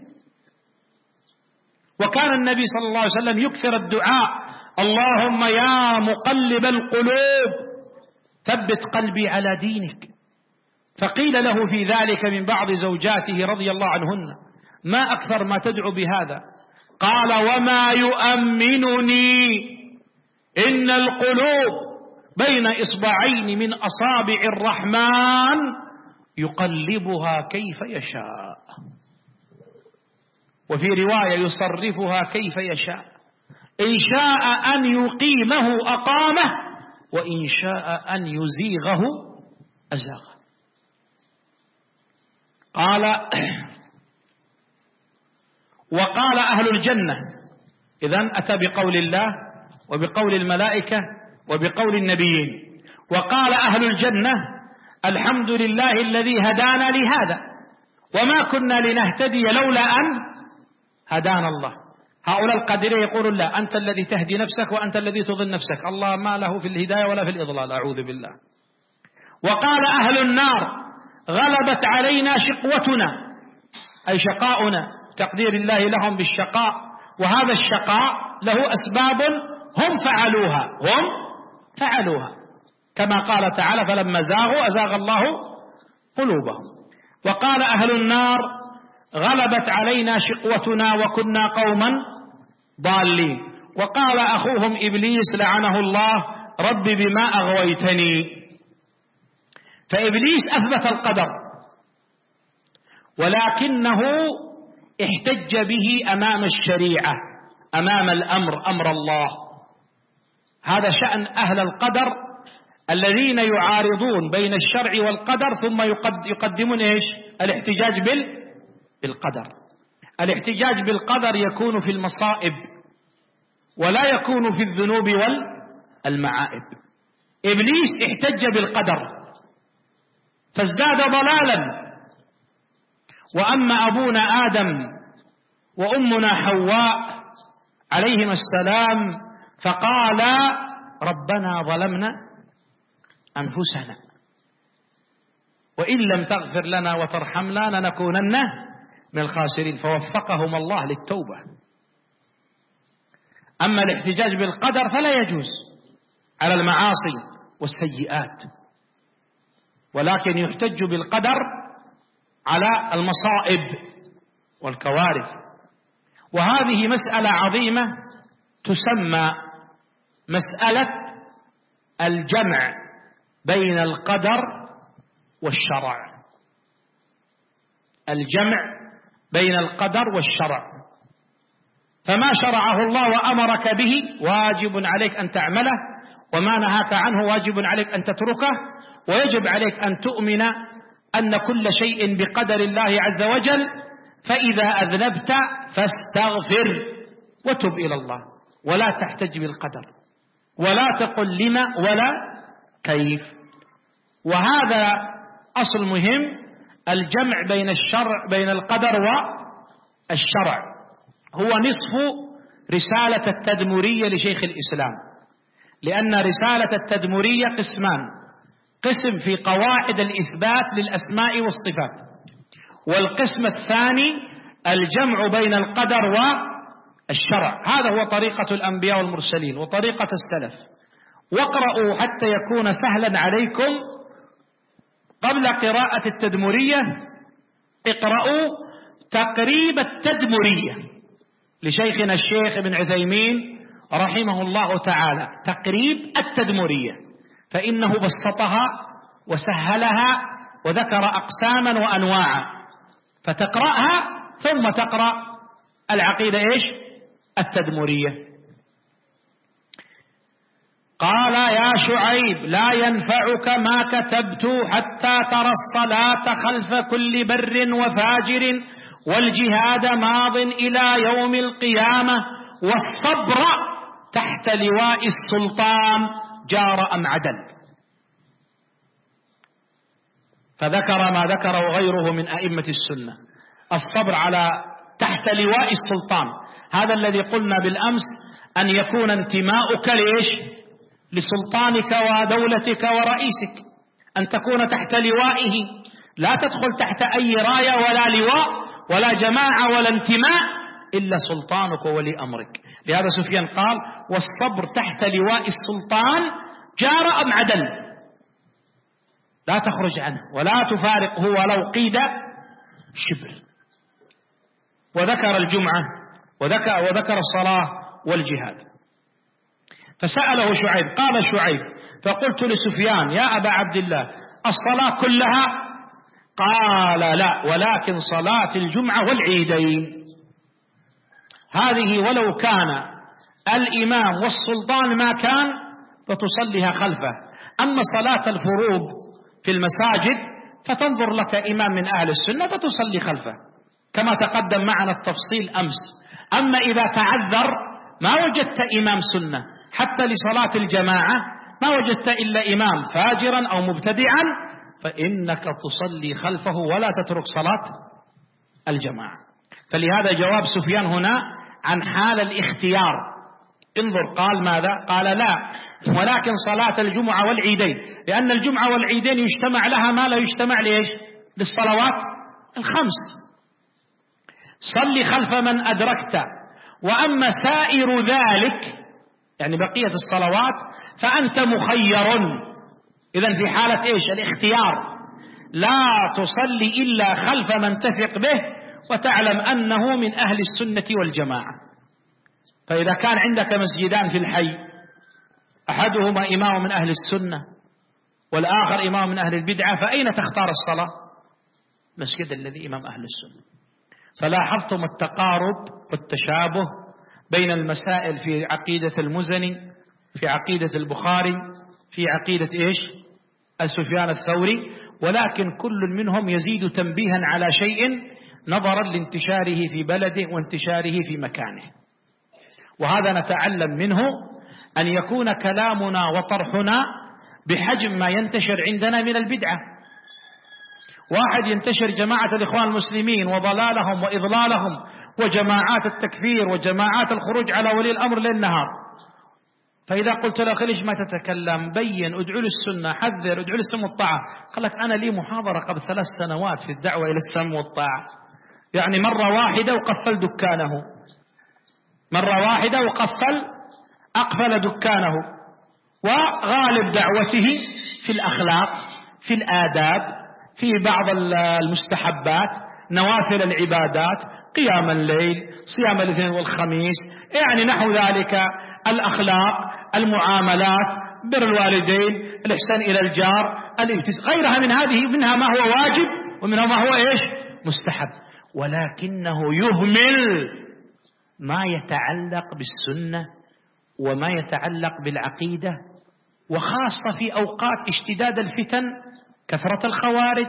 وكان النبي صلى الله عليه وسلم يكثر الدعاء اللهم يا مقلب القلوب ثبت قلبي على دينك. فقيل له في ذلك من بعض زوجاته رضي الله عنهن ما أكثر ما تدعو بهذا؟ قال وما يؤمنني إن القلوب بين إصبعين من أصابع الرحمن يقلبها كيف يشاء، وفي رواية يصرفها كيف يشاء، إن شاء أن يقيمه أقامه وإن شاء أن يزيغه أزاغه. قال وقال أهل الجنة، إذن أتى بقول الله وبقول الملائكة وبقول النبيين. وقال أهل الجنة الحمد لله الذي هدانا لهذا وما كنا لنهتدي لولا أن هدانا الله. هؤلاء القادرين يقولون لا أنت الذي تهدي نفسك وأنت الذي تضل نفسك، الله ما له في الهداية ولا في الإضلال، أعوذ بالله. وقال أهل النار غلبت علينا شقوتنا، أي شقاؤنا، تقدير الله لهم بالشقاء، وهذا الشقاء له أسباب هم فعلوها هم فعلوها كما قال تعالى فلما زاغوا أزاغ الله قلوبهم. وقال أهل النار غلبت علينا شقوتنا وكنا قوما ضالين. وقال أخوهم إبليس لعنه الله رب بما أغويتني. فإبليس أثبت القدر ولكنه احتج به أمام الشريعة، أمام الأمر، أمر الله. هذا شأن أهل القدر الذين يعارضون بين الشرع والقدر ثم يقدمون إيش؟ الاحتجاج بالقدر. الاحتجاج بالقدر يكون في المصائب ولا يكون في الذنوب والمعائب. إبليس احتج بالقدر فازداد ضلالا. وأما أبونا آدم وأمنا حواء عليهما السلام فقالا ربنا ظلمنا أنفسنا وإن لم تغفر لنا وترحمنا لنكونن من الخاسرين، فوفقهم الله للتوبة. أما الاحتجاج بالقدر فلا يجوز على المعاصي والسيئات، ولكن يحتج بالقدر على المصائب والكوارث. وهذه مسألة عظيمة تسمى مسألة الجمع بين القدر والشرع. الجمع بين القدر والشرع، فما شرعه الله وأمرك به واجب عليك أن تعمله، وما نهاك عنه واجب عليك أن تتركه، ويجب عليك أن تؤمن أن كل شيء بقدر الله عز وجل، فإذا أذنبت فاستغفر وتب إلى الله، ولا تحتج بالقدر، ولا تقل لما ولا كيف. وهذا أصل مهم، الجمع بين الشرع بين القدر والشرع هو نصف رسالة التدمرية لشيخ الإسلام، لأن رسالة التدمرية قسمان: قسم في قواعد الإثبات للأسماء والصفات، والقسم الثاني الجمع بين القدر والشرع. هذا هو طريقة الأنبياء والمرسلين وطريقة السلف. واقرأوا حتى يكون سهلا عليكم قبل قراءة التدمرية، اقرأوا تقريب التدمرية لشيخنا الشيخ ابن عثيمين رحمه الله تعالى، تقريب التدمرية، فإنه بسطها وسهلها وذكر أقساما وأنواعا، فتقرأها ثم تقرأ العقيدة إيش؟ التدمرية. قال: يا شعيب لا ينفعك ما كتبت حتى ترى الصلاة خلف كل بر وفاجر، والجهاد ماض إلى يوم القيامة، والصبر تحت لواء السلطان جار أم عدل. فذكر ما ذكره غيره من أئمة السنة، الصبر على تحت لواء السلطان، هذا الذي قلنا بالأمس أن يكون انتماؤك ليش؟ لسلطانك ودولتك ورئيسك، أن تكون تحت لوائه، لا تدخل تحت أي راية ولا لواء ولا جماعة ولا انتماء إلا سلطانك وولي أمرك. لهذا سفيان قال: والصبر تحت لواء السلطان جار أم عدل، لا تخرج عنه ولا تفارقه ولو قيد شبر. وذكر الجمعة وذكر, وذكر الصلاة والجهاد. فسأله شعيب، قال شعيب: فقلت لسفيان يا أبا عبد الله الصلاة كلها؟ قال: لا، ولكن صلاة الجمعة والعيدين، هذه ولو كان الإمام والسلطان ما كان فتصليها خلفه. أما صلاة الفروض في المساجد فتنظر لك إمام من أهل السنة فتصلي خلفه، كما تقدم معنا التفصيل أمس. أما إذا تعذر ما وجدت إمام سنة حتى لصلاة الجماعة، ما وجدت إلا إمام فاجرا أو مبتدعا، فإنك تصلي خلفه ولا تترك صلاة الجماعة. فلهذا جواب سفيان هنا عن حال الاختيار. انظر، قال ماذا؟ قال: لا، ولكن صلاة الجمعة والعيدين، لأن الجمعة والعيدين يجتمع لها ما لا يجتمع ليش؟ للصلوات الخمس. صلي خلف من أدركت، وأما سائر ذلك يعني بقية الصلوات فأنت مخير. إذن في حالة إيش؟ الاختيار، لا تصلي إلا خلف من تثق به وتعلم أنه من أهل السنة والجماعة. فإذا كان عندك مسجدان في الحي، أحدهما إمام من أهل السنة والآخر إمام من أهل البدعة، فأين تختار الصلاة؟ مسجد الذي إمام أهل السنة. فلاحظتم التقارب والتشابه بين المسائل في عقيدة المزني، في عقيدة البخاري، في عقيدة إيش؟ سفيان الثوري، ولكن كل منهم يزيد تنبيها على شيء نظرا لانتشاره في بلده وانتشاره في مكانه. وهذا نتعلم منه أن يكون كلامنا وطرحنا بحجم ما ينتشر عندنا من البدعة. واحد ينتشر جماعة الإخوان المسلمين وضلالهم وإضلالهم وجماعات التكفير وجماعات الخروج على ولي الأمر ليل نهار، فإذا قلت له ليش ما تتكلم؟ بين، ادعو للسنة، حذر، ادعو للسمع والطاعة. قال لك أنا لي محاضرة قبل ثلاث سنوات في الدعوة إلى السمع والطاعة، يعني مرة واحدة وقفل دكانه، مرة واحدة وقفل أقفل دكانه. وغالب دعوته في الأخلاق، في الآداب، في بعض المستحبات، نوافل العبادات، قيام الليل، صيام الاثنين والخميس، يعني نحو ذلك، الأخلاق، المعاملات، بر الوالدين، الإحسان إلى الجار، الامتثال، غيرها من هذه، منها ما هو واجب ومنها ما هو إيش؟ مستحب. ولكنه يهمل ما يتعلق بالسنة وما يتعلق بالعقيدة، وخاصة في أوقات اشتداد الفتن، كثرة الخوارج،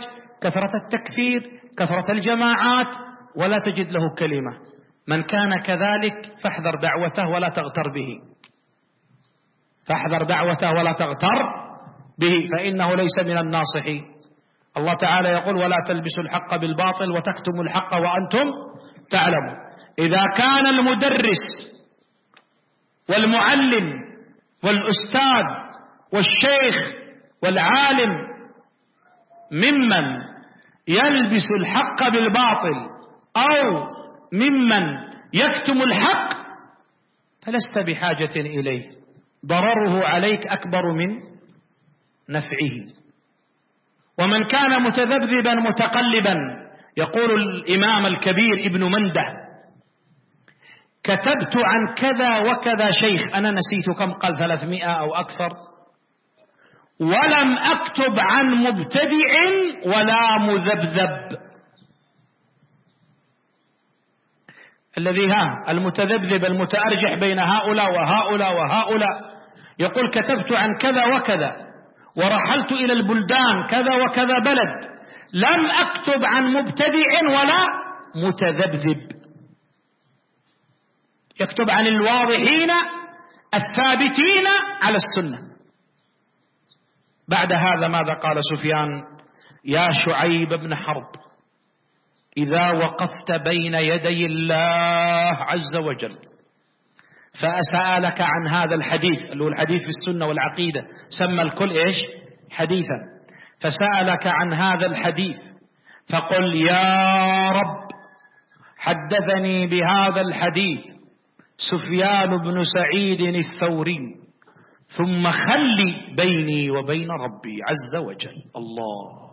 كثرة التكفير، كثرة الجماعات، ولا تجد له كلمة. من كان كذلك فاحذر دعوته ولا تغتر به، فاحذر دعوته ولا تغتر به، فإنه ليس من الناصحين. الله تعالى يقول: ولا تلبسوا الحق بالباطل وتكتموا الحق وأنتم تعلمون. إذا كان المدرس والمعلم والأستاذ والشيخ والعالم ممن يلبس الحق بالباطل أو ممن يكتم الحق فلست بحاجة إليه، ضرره عليك أكبر من نفعه. ومن كان متذبذبا متقلبا، يقول الإمام الكبير ابن منده: كتبت عن كذا وكذا شيخ، أنا نسيت كم قال، ثلاثمائة أو أكثر، ولم أكتب عن مبتدع ولا مذبذب. الذي ها المتذبذب المتأرجح بين هؤلاء وهؤلاء وهؤلاء، يقول: كتبت عن كذا وكذا ورحلت إلى البلدان كذا وكذا بلد، لم أكتب عن مبتدع ولا متذبذب. يكتب عن الواضحين الثابتين على السنة. بعد هذا ماذا قال سفيان؟ يا شعيب بن حرب، إذا وقفت بين يدي الله عز وجل فأسألك عن هذا الحديث، اللي هو الحديث في السنة والعقيدة، سمى الكل إيش؟ حديثا. فسألك عن هذا الحديث فقل: يا رب، حدثني بهذا الحديث سفيان بن سعيد الثوري، ثم خلي بيني وبين ربي عز وجل. الله،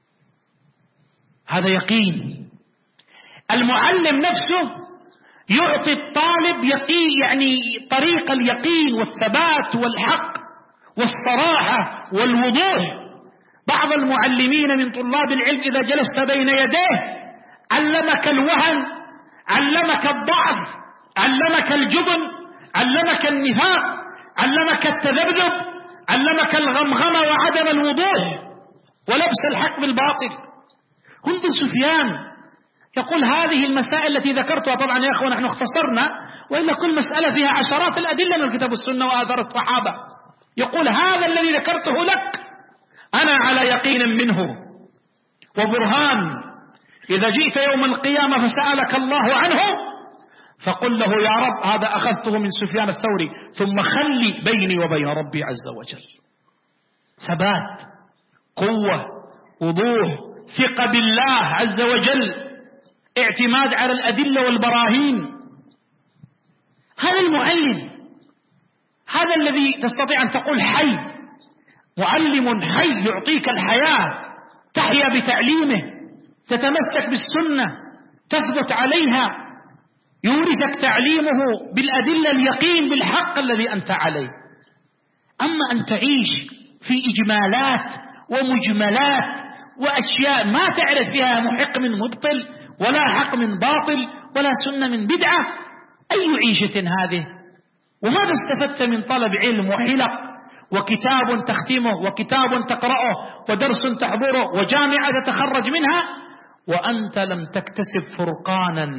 هذا يقين. المعلم نفسه يعطي الطالب يقين، يعني طريق اليقين والثبات والحق والصراحة والوضوح. بعض المعلمين من طلاب العلم إذا جلست بين يديه علمك الوهن، علمك الضعف، علمك الجبن، علمك النفاق، علمك التذبذب، علمك الغمغمة وعدم الوضوح ولبس الحق بالباطل. كنت سفيان يقول هذه المسائل التي ذكرتها، طبعا يا أخوة نحن اختصرنا، وإلا كل مسألة فيها عشرات الأدلة من الكتاب والسنة وآثار الصحابة. يقول: هذا الذي ذكرته لك أنا على يقين منه وبرهان، إذا جئت يوم القيامة فسألك الله عنه فقل له: يا رب، هذا أخذته من سفيان الثوري، ثم خلي بيني وبين ربي عز وجل. ثبات، قوة، وضوح، ثقة بالله عز وجل، اعتماد على الأدلة والبراهين. هذا المعلم، هذا الذي تستطيع أن تقول حي، معلم حي يعطيك الحياة، تحيا بتعليمه، تتمسك بالسنة، تثبت عليها، يورثك تعليمه بالأدلة اليقين بالحق الذي أنت عليه. أما أن تعيش في إجمالات ومجملات وأشياء ما تعرف فيها محق من مبطل ولا حق من باطل ولا سنة من بدعة، أي عيشة هذه؟ وماذا استفدت من طلب علم وحلق وكتاب تختمه وكتاب تقرأه ودرس تحضره وجامعة تتخرج منها وأنت لم تكتسب فرقانا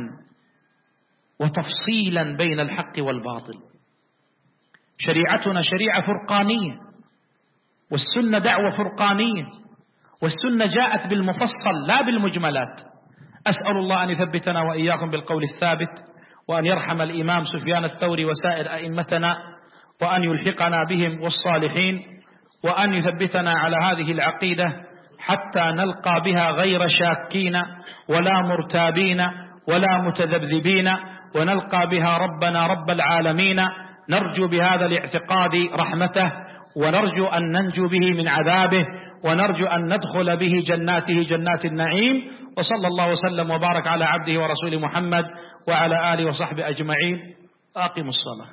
وتفصيلا بين الحق والباطل؟ شريعتنا شريعة فرقانية، والسنة دعوة فرقانية، والسنة جاءت بالمفصل لا بالمجملات. أسأل الله أن يثبتنا وإياكم بالقول الثابت، وأن يرحم الإمام سفيان الثوري وسائر أئمتنا، وأن يلحقنا بهم والصالحين، وأن يثبتنا على هذه العقيدة حتى نلقى بها غير شاكين ولا مرتابين ولا متذبذبين، ونلقى بها ربنا رب العالمين. نرجو بهذا الاعتقاد رحمته، ونرجو أن ننجو به من عذابه، ونرجو أن ندخل به جناته جنات النعيم. وصلى الله وسلم وبارك على عبده ورسوله محمد وعلى آله وصحبه أجمعين. أقيموا الصلاة.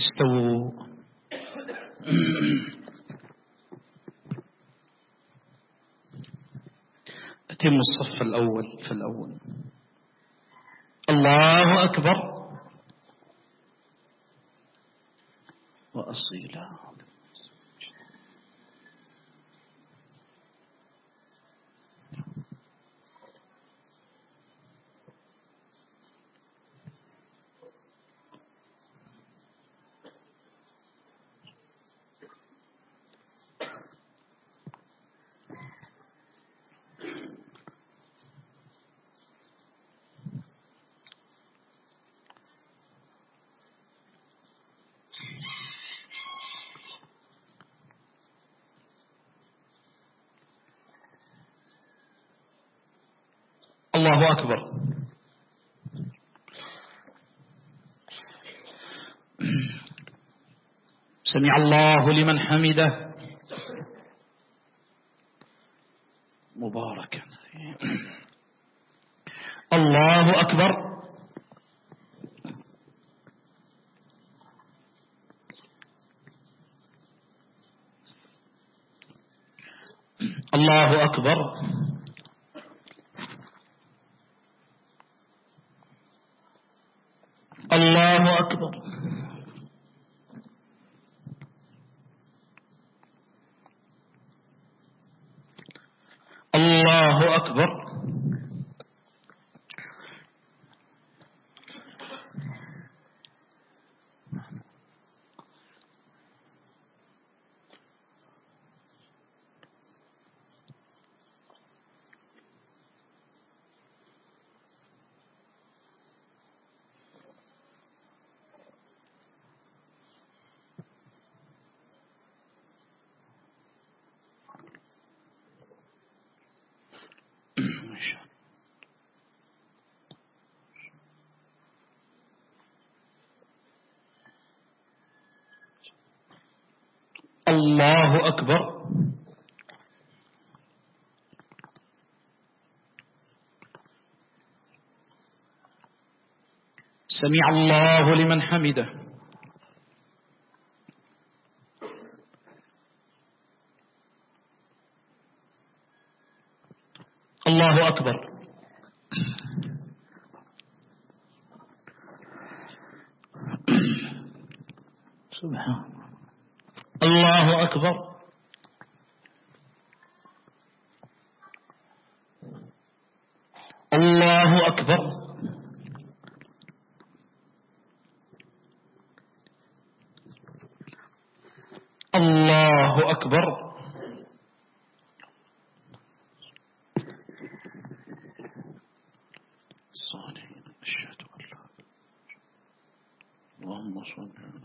استووا. أتم الصف الأول فالأول. الله أكبر وأصيلا. الله أكبر. سمع الله لمن حمده. مباركا. الله أكبر. الله أكبر. الله أكبر. الله أكبر. الله أكبر. سمع الله لمن حمده. الله أكبر. سبحان الله أكبر. الله أكبر. الله أكبر. صالحين أشهد أن لا إله. اللهم صل على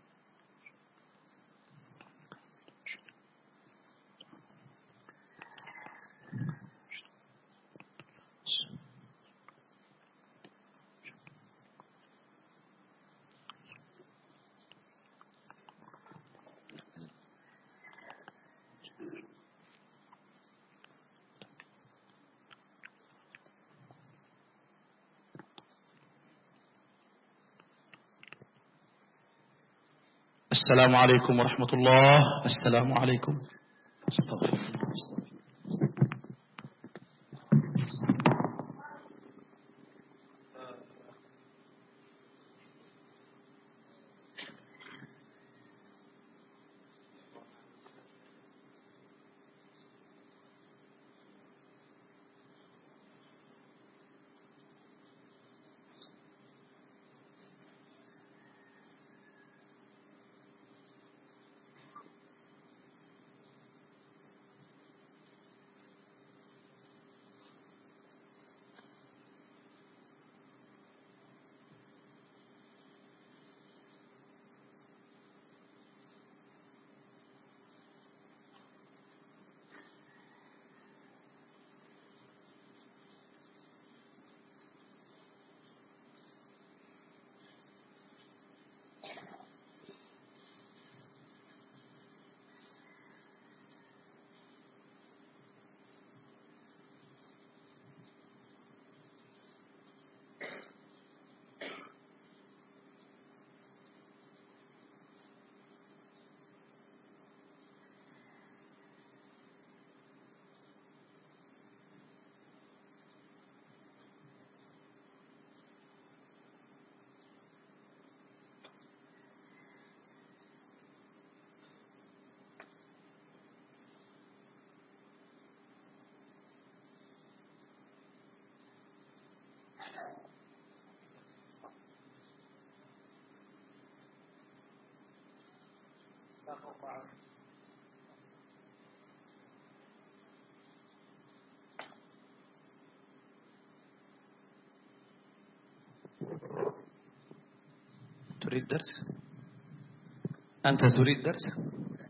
السلام عليكم ورحمة الله. السلام عليكم. استغفر الله. تريد درس؟ أنت تريد درس؟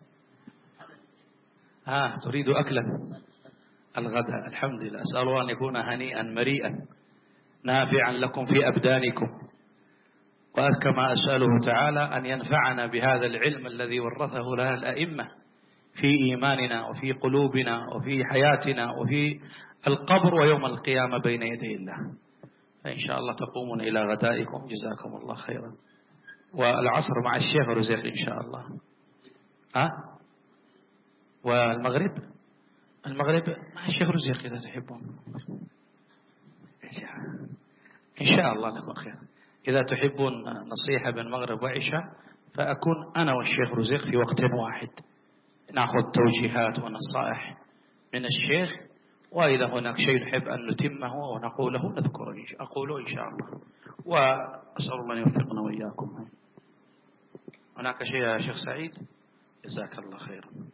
ها تريد أكلا الغداء؟ الحمد لله، أسأل الله أن يكون هنيئا مريئا نافعا لكم في أبدانكم، وكما أسأله تعالى أن ينفعنا بهذا العلم الذي ورثه لنا الأئمة في إيماننا وفي قلوبنا وفي حياتنا وفي القبر ويوم القيامة بين يدي الله. فإن شاء الله تقومون إلى غدائكم، جزاكم الله خيرا. والعصر مع الشيخ رزيق إن شاء الله. ها؟ والمغرب المغرب مع الشيخ رزيق إذا تحبون، إن شاء الله نكون خير. إذا تحبون نصيحة بين المغرب وعشاء فأكون أنا والشيخ رزيق في وقت واحد، نأخذ توجيهات ونصائح من الشيخ، وإذا هناك شيء نحب أن نتمه ونقوله نذكره أقوله إن شاء الله، وأسأل الله أن يوفقنا وإياكم. هناك شيء يا شيخ سعيد؟ جزاك الله خيرا.